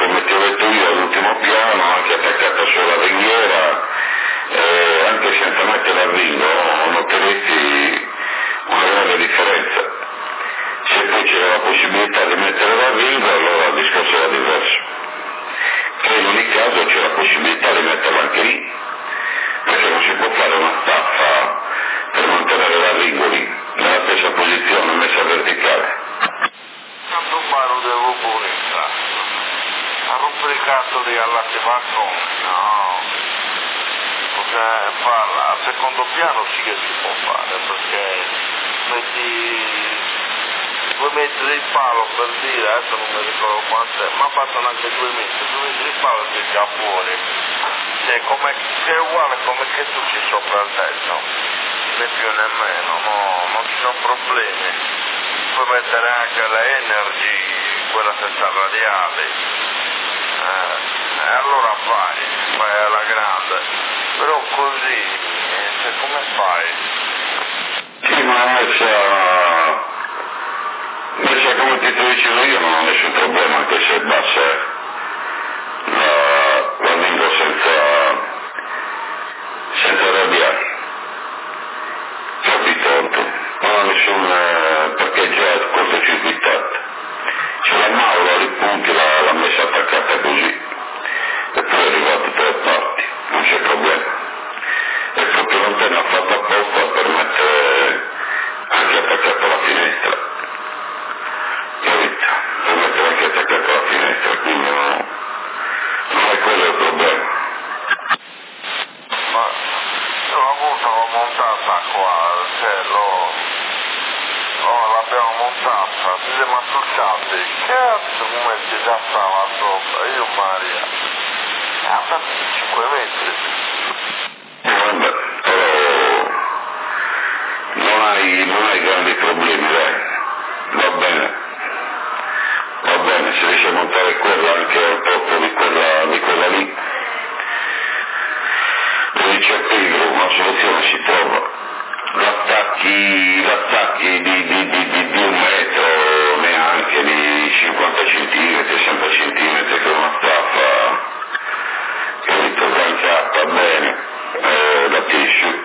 come ti ho detto io, all'ultimo piano, anche attaccata sulla ringhiera, eh, anche senza mettere a ringo, noteresti una grande differenza. Se poi c'era la possibilità di mettere la ringo, allora il discorso era diverso. E in ogni caso c'è la possibilità di metterla anche lì, perché non si può fare una staffa per mantenere la ringo lì, nella stessa posizione, messa verticale. Tanto paro devo bonita, ha rubricato di alla Tevacon, no, cioè parla, a secondo piano sì che si può fare, perché metti, due metri di palo per dire, adesso non mi ricordo quanto è, ma bastano anche due metri, due metri di palo che già fuori, cioè come, che è uguale come che tu ci sopra il tetto, né più né meno, no, non ci sono problemi. Puoi mettere anche le Energy, quella senza radiali, eh, e allora fai, fai alla grande, però così, cioè, come fai? Sì, ma messa, messa come ti sto dicendo io non ho nessun problema, anche se è bassa, la, la lingua senza, senza radiali, capito? Non ho nessun, eh, perché è già cortocircuitata. C'è la maula di punti, l'ha, l'ha messa attaccata così, e poi è arrivato da tre parti, non c'è problema. È proprio l'antenna fatta apposta per mettere anche attaccata alla finestra, capito? Per mettere anche attaccata alla finestra, quindi no, non è quello il problema. Ma io una volta l'ho montata qua, cioè l'ho, oh, l'abbiamo montata, si siamo associati, cazzo come ci già stava sopra, io Maria, è andata cinque metri. Vabbè, però non hai, non hai grandi problemi, dai, va bene, va bene, se riesci a montare quella anche al posto di quella, di quella lì, dove c'è Pedro, una soluzione si trova, l'attacchi, l'attacchi di, di, di, di, di un metro, neanche di cinquanta centimetri, sessanta centimetri, con una staffa, capito, ganciata bene, eh, da tissue,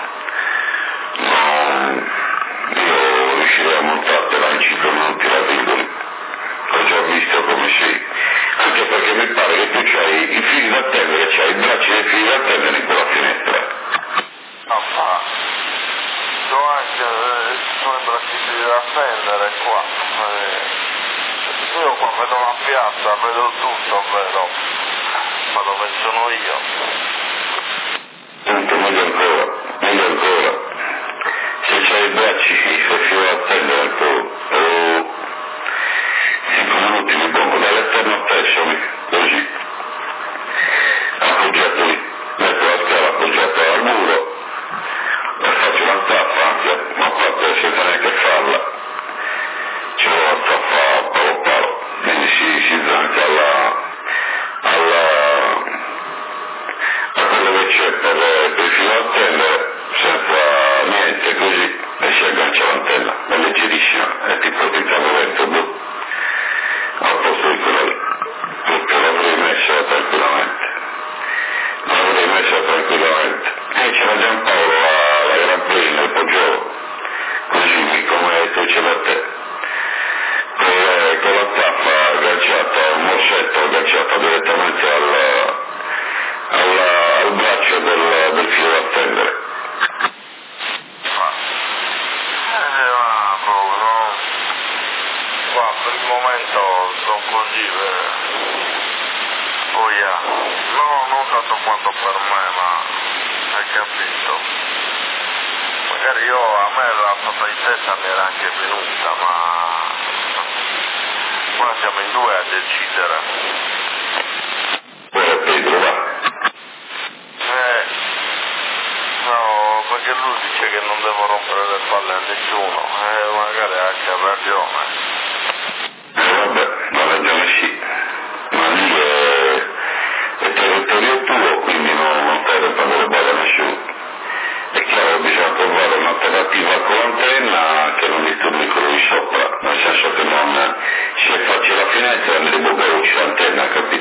no, io riuscirei a montartela in cinque minuti la Rigoli, ho già visto come sei, anche perché mi pare che tu c'hai i fili da tendere, c'hai i bracci dei fili da tendere in quella finestra. Ah, fa, c'ho anche, eh, ci sono i bracci da tendere qua, eh, io qua vedo la piazza, vedo tutto, vedo, ma dove sono io? Punto, meglio ancora, meglio ancora, se c'hai i bracci se filo da tendere ancora, o cinque minuti mi pongo dall'esterno appresso, così, appoggiato lì, metto la scala appoggiata al muro, e faccio una staffa anche, ma a parte senza neanche farla, c'è la staffa palo palo, quindi si, si zanca alla, alla, a quello che c'è per, per il filo a tendere, senza niente, così, e si aggancia l'antenna, è leggerissima, è tipo ti caveretto blu, al posto di quella lì, perché l'avrei messa tranquillamente, l'avrei messa tranquillamente, e c'era Giampaolo, la, la Gran Prix nel Poggiolo, così come tu ce l'ha te, con, con la tappa agganciata, un morsetto agganciata direttamente al, al, al braccio del, del filo da tendere. Eh, ma proprio, no? Qua per il momento sono così, eh. Poi, eh, no, non tanto quanto per me, ma hai capito? Magari io, a me la fatta di testa mi era anche venuta, ma qua siamo in due a decidere. Ora Pedro, va. Eh, no, perché lui dice che non devo rompere le palle a nessuno, e magari ha anche ragione. Eh, vabbè, la ragione sì, ma lì è, è territorio tuo, quindi non, non stai rompendo le balle a nessuno. È chiaro, bisogna trovare un'alternativa con l'antenna che non disturbi quello di sopra, nel senso che non, se faccio la finestra mi devo uscire l'antenna, capito?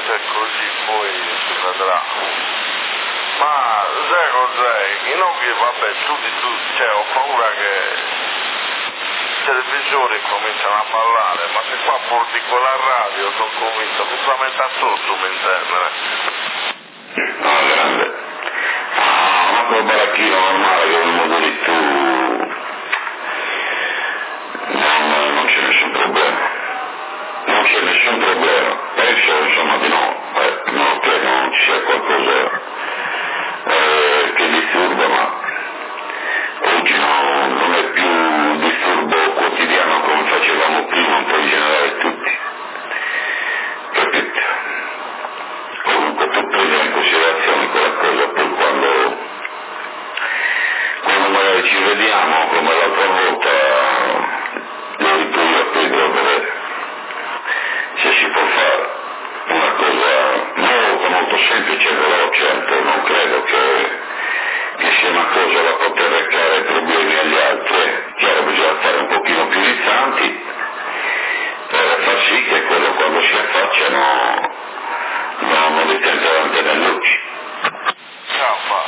se è così poi si vedrà. Ma sai cos'è? Non che vabbè, tu di tu, cioè ho paura che i televisori cominciano a ballare, ma se qua porti con la radio sono convinto, mi spaventa tutto mi intendere. No, grande. Ah, ma col baracchino normale che uno di tu non, non c'è nessun problema. Non c'è nessun problema. Penso insomma di no, eh, no che non ci sia qualcosa eh, che disturba, ma oggi no, non è più un disturbo quotidiano come facevamo prima, un po' in generale tutti. Capito? Comunque tu prendi in considerazione quella cosa, poi quando, quando magari ci vediamo come l'altra volta, lo dico io a Pedro dove se si può fare una cosa molto molto semplice e veloce, certo non credo che, che sia una cosa da poter recare problemi agli altri. Chiaro, bisogna fare un pochino più rizzanti per far sì che quello quando si affacciano no, non li tenta davanti negli occhi. Ciao fa.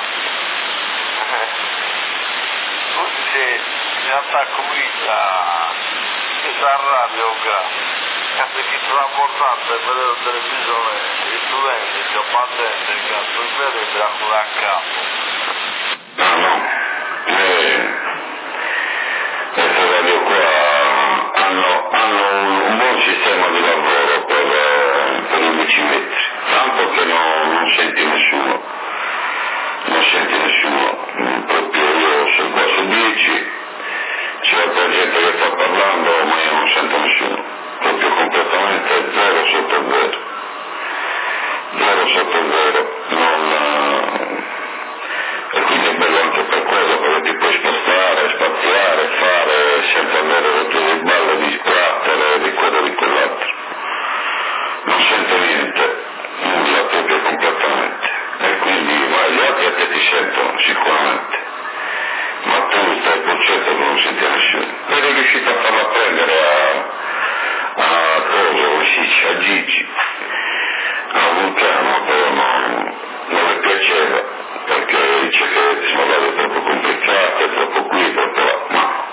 Oggi in realtà comincia questa radio qua. Perché sarà importante vedere il televisore, i studenti, i combattenti, il cazzo in vero e Dracula a capo. No, no. Eh, queste radio qua hanno, hanno un, un buon sistema di lavoro per, per i bicicletti, tanto che no, non senti nessuno, non senti nessuno, proprio io sono qua su dieci, c'è altra gente che sta parlando ma io non sento nessuno, proprio completamente zero sotto zero, zero sotto zero, non, e quindi è bello anche per quello, perché ti puoi spostare, spaziare, fare senza avere rotto di balle, di splatter, di quello e di quell'altro. Non sento niente, nulla proprio completamente. E quindi ma gli altri a te ti sentono sicuramente. Ma tu stai col certo che non senti nessuno. Eri riuscito a farla prendere a, a cosa, come si dice, a Gigi, a Vulcano, però non, non le piaceva, perché dice che sono cose troppo complicate, troppo qui, troppo là, ma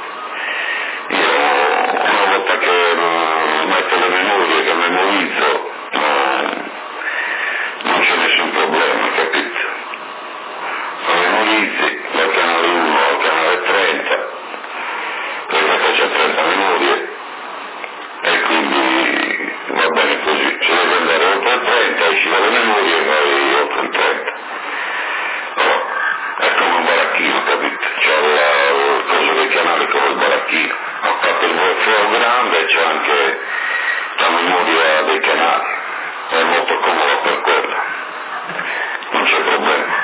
io una volta che uh, metto le memorie, che memorizzo, uh, non c'è nessun problema, capito? La memorizzi dal canale uno al canale trenta, perché c'è trenta memorie, e quindi va bene così, se devi andare oltre il trenta, esci dalle memorie e vai oltre il trenta. Oh, è come un baracchino, capito? C'è la, il coso dei canali come il baracchino, a parte il wifi grande c'è anche la memoria dei canali, è molto comodo per quello, non c'è problema.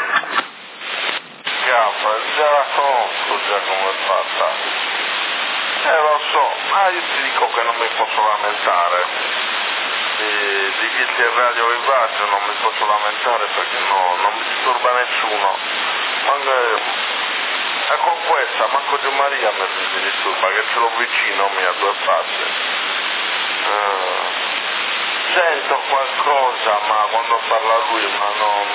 Gaffa, già la conosco già come è fatta. Eh lo so, ma io ti dico che non mi posso lamentare. Di, di chi c'è il radio vivaggio non mi posso lamentare perché no, non mi disturba nessuno. Anche, e con questa, manco Gio Maria mi, mi disturba, che ce l'ho vicino mi a due passi. Eh, sento qualcosa, ma quando parla lui, ma non,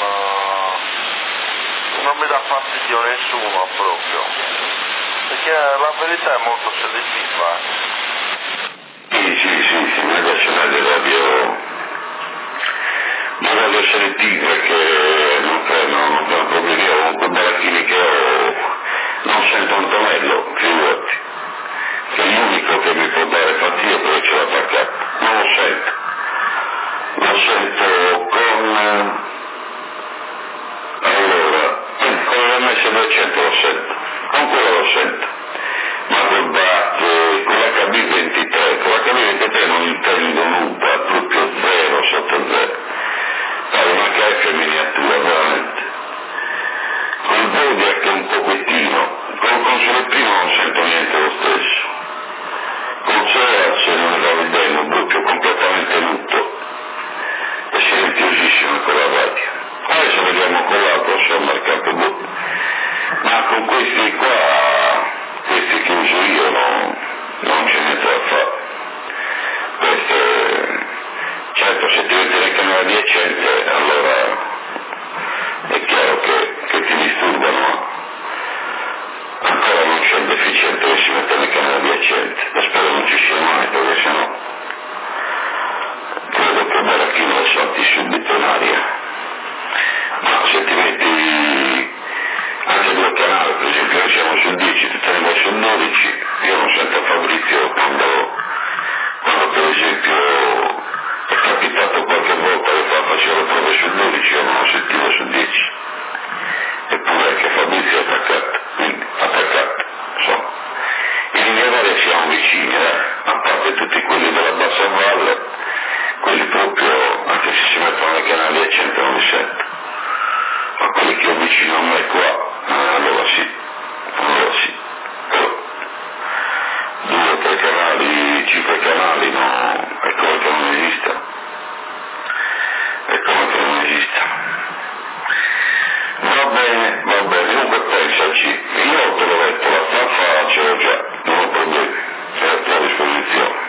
non mi dà fastidio nessuno proprio. Perché la verità è molto selettiva. Sì, sì, sì, sì, ma adesso è delle radio, delle radio selettive che non prendono, non prendono problemi, io con quei baracchini che ho non sento un tonello, figurati, che è l'unico che mi può dare fastidio perché ce l'ho attaccato, non lo sento, lo sento con, allora, con l'M S duecento lo sento, con quello lo sento, ma col B A T, con l'H B ventitré, con l'H B ventitré non intendo adiacente, allora è chiaro che, che ti disturbano. Ancora non c'è il deficiente che si mette nel canale adiacente, e spero non ci sia mai, perché sennò credo che Barachino lo salti subito in aria. Ma se ti metti anche due canali, per esempio noi siamo sul dieci, tu te ne vai sul dodici, io non sento Fabrizio quando, quando per esempio è capitato qualche volta che facevo le prove sul dodici, io non lo sentivo sul dieci, eppure che Fabrizio è attaccato, quindi attaccato, insomma. In linea varia siamo vicini, eh? A parte tutti quelli della bassa valle, quelli proprio, anche se si mettono nei canali a cento non li sento, ma quelli che ho vicino a me qua, eh, allora sì, allora sì, però due o tre canali, cinque canali, no, è come che non esista, è come che non esista. Va bene, va bene, comunque pensaci, io te l'ho detto, la staffa ce l'ho già, non ho problemi, è a tua disposizione.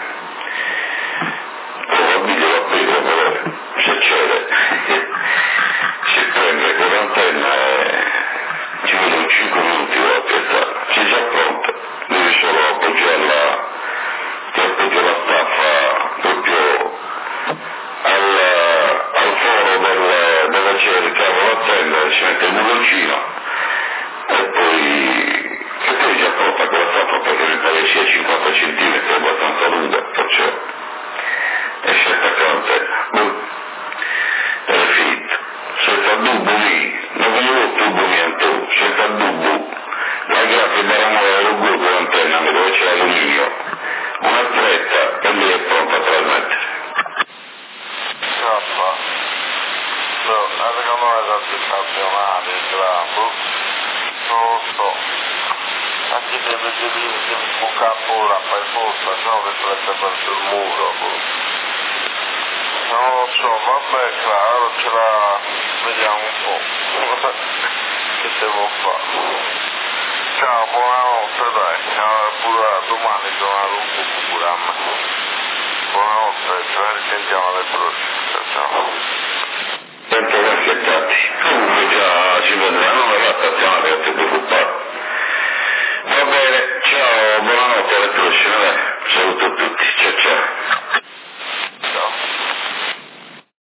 Probabile la prima, però se c'è, si prende con l'antenna e ci vedono cinque minuti da aspettare, sei già pronta, devi solo appoggiarla, ti appoggia la staffa proprio al, al foro del, dove c'è il cavo l'antenna, si mette il buloncino e poi, che poi è già pronta quella staffa perché mi pare sia cinquanta centimetri, è abbastanza lunga, perciò e si attacca l'antenna, boh, era finito, senza dubbio lì, non vedevo tubo niente, senza dubbio, la grafia baramo aerogru con l'antenna, dove c'è l'alluminio, una tretta e lì è pronta a trasmettere. Scappa, no, secondo me sono stazionati, bravo, non lo so, anche se vedevi che mi sbuca pure, fai forza, no, che prende per sul muro, boh. Non lo so, vabbè, claro, ce la vediamo un po'. Che devo fare? Ciao, buonanotte, dai. Ciao, pure domani tornare un po' pure a me. Buonanotte, ci risentiamo alle prossime. Ciao. Tanto aspettati. Comunque già ci vedranno, non è fatta, non è fatta,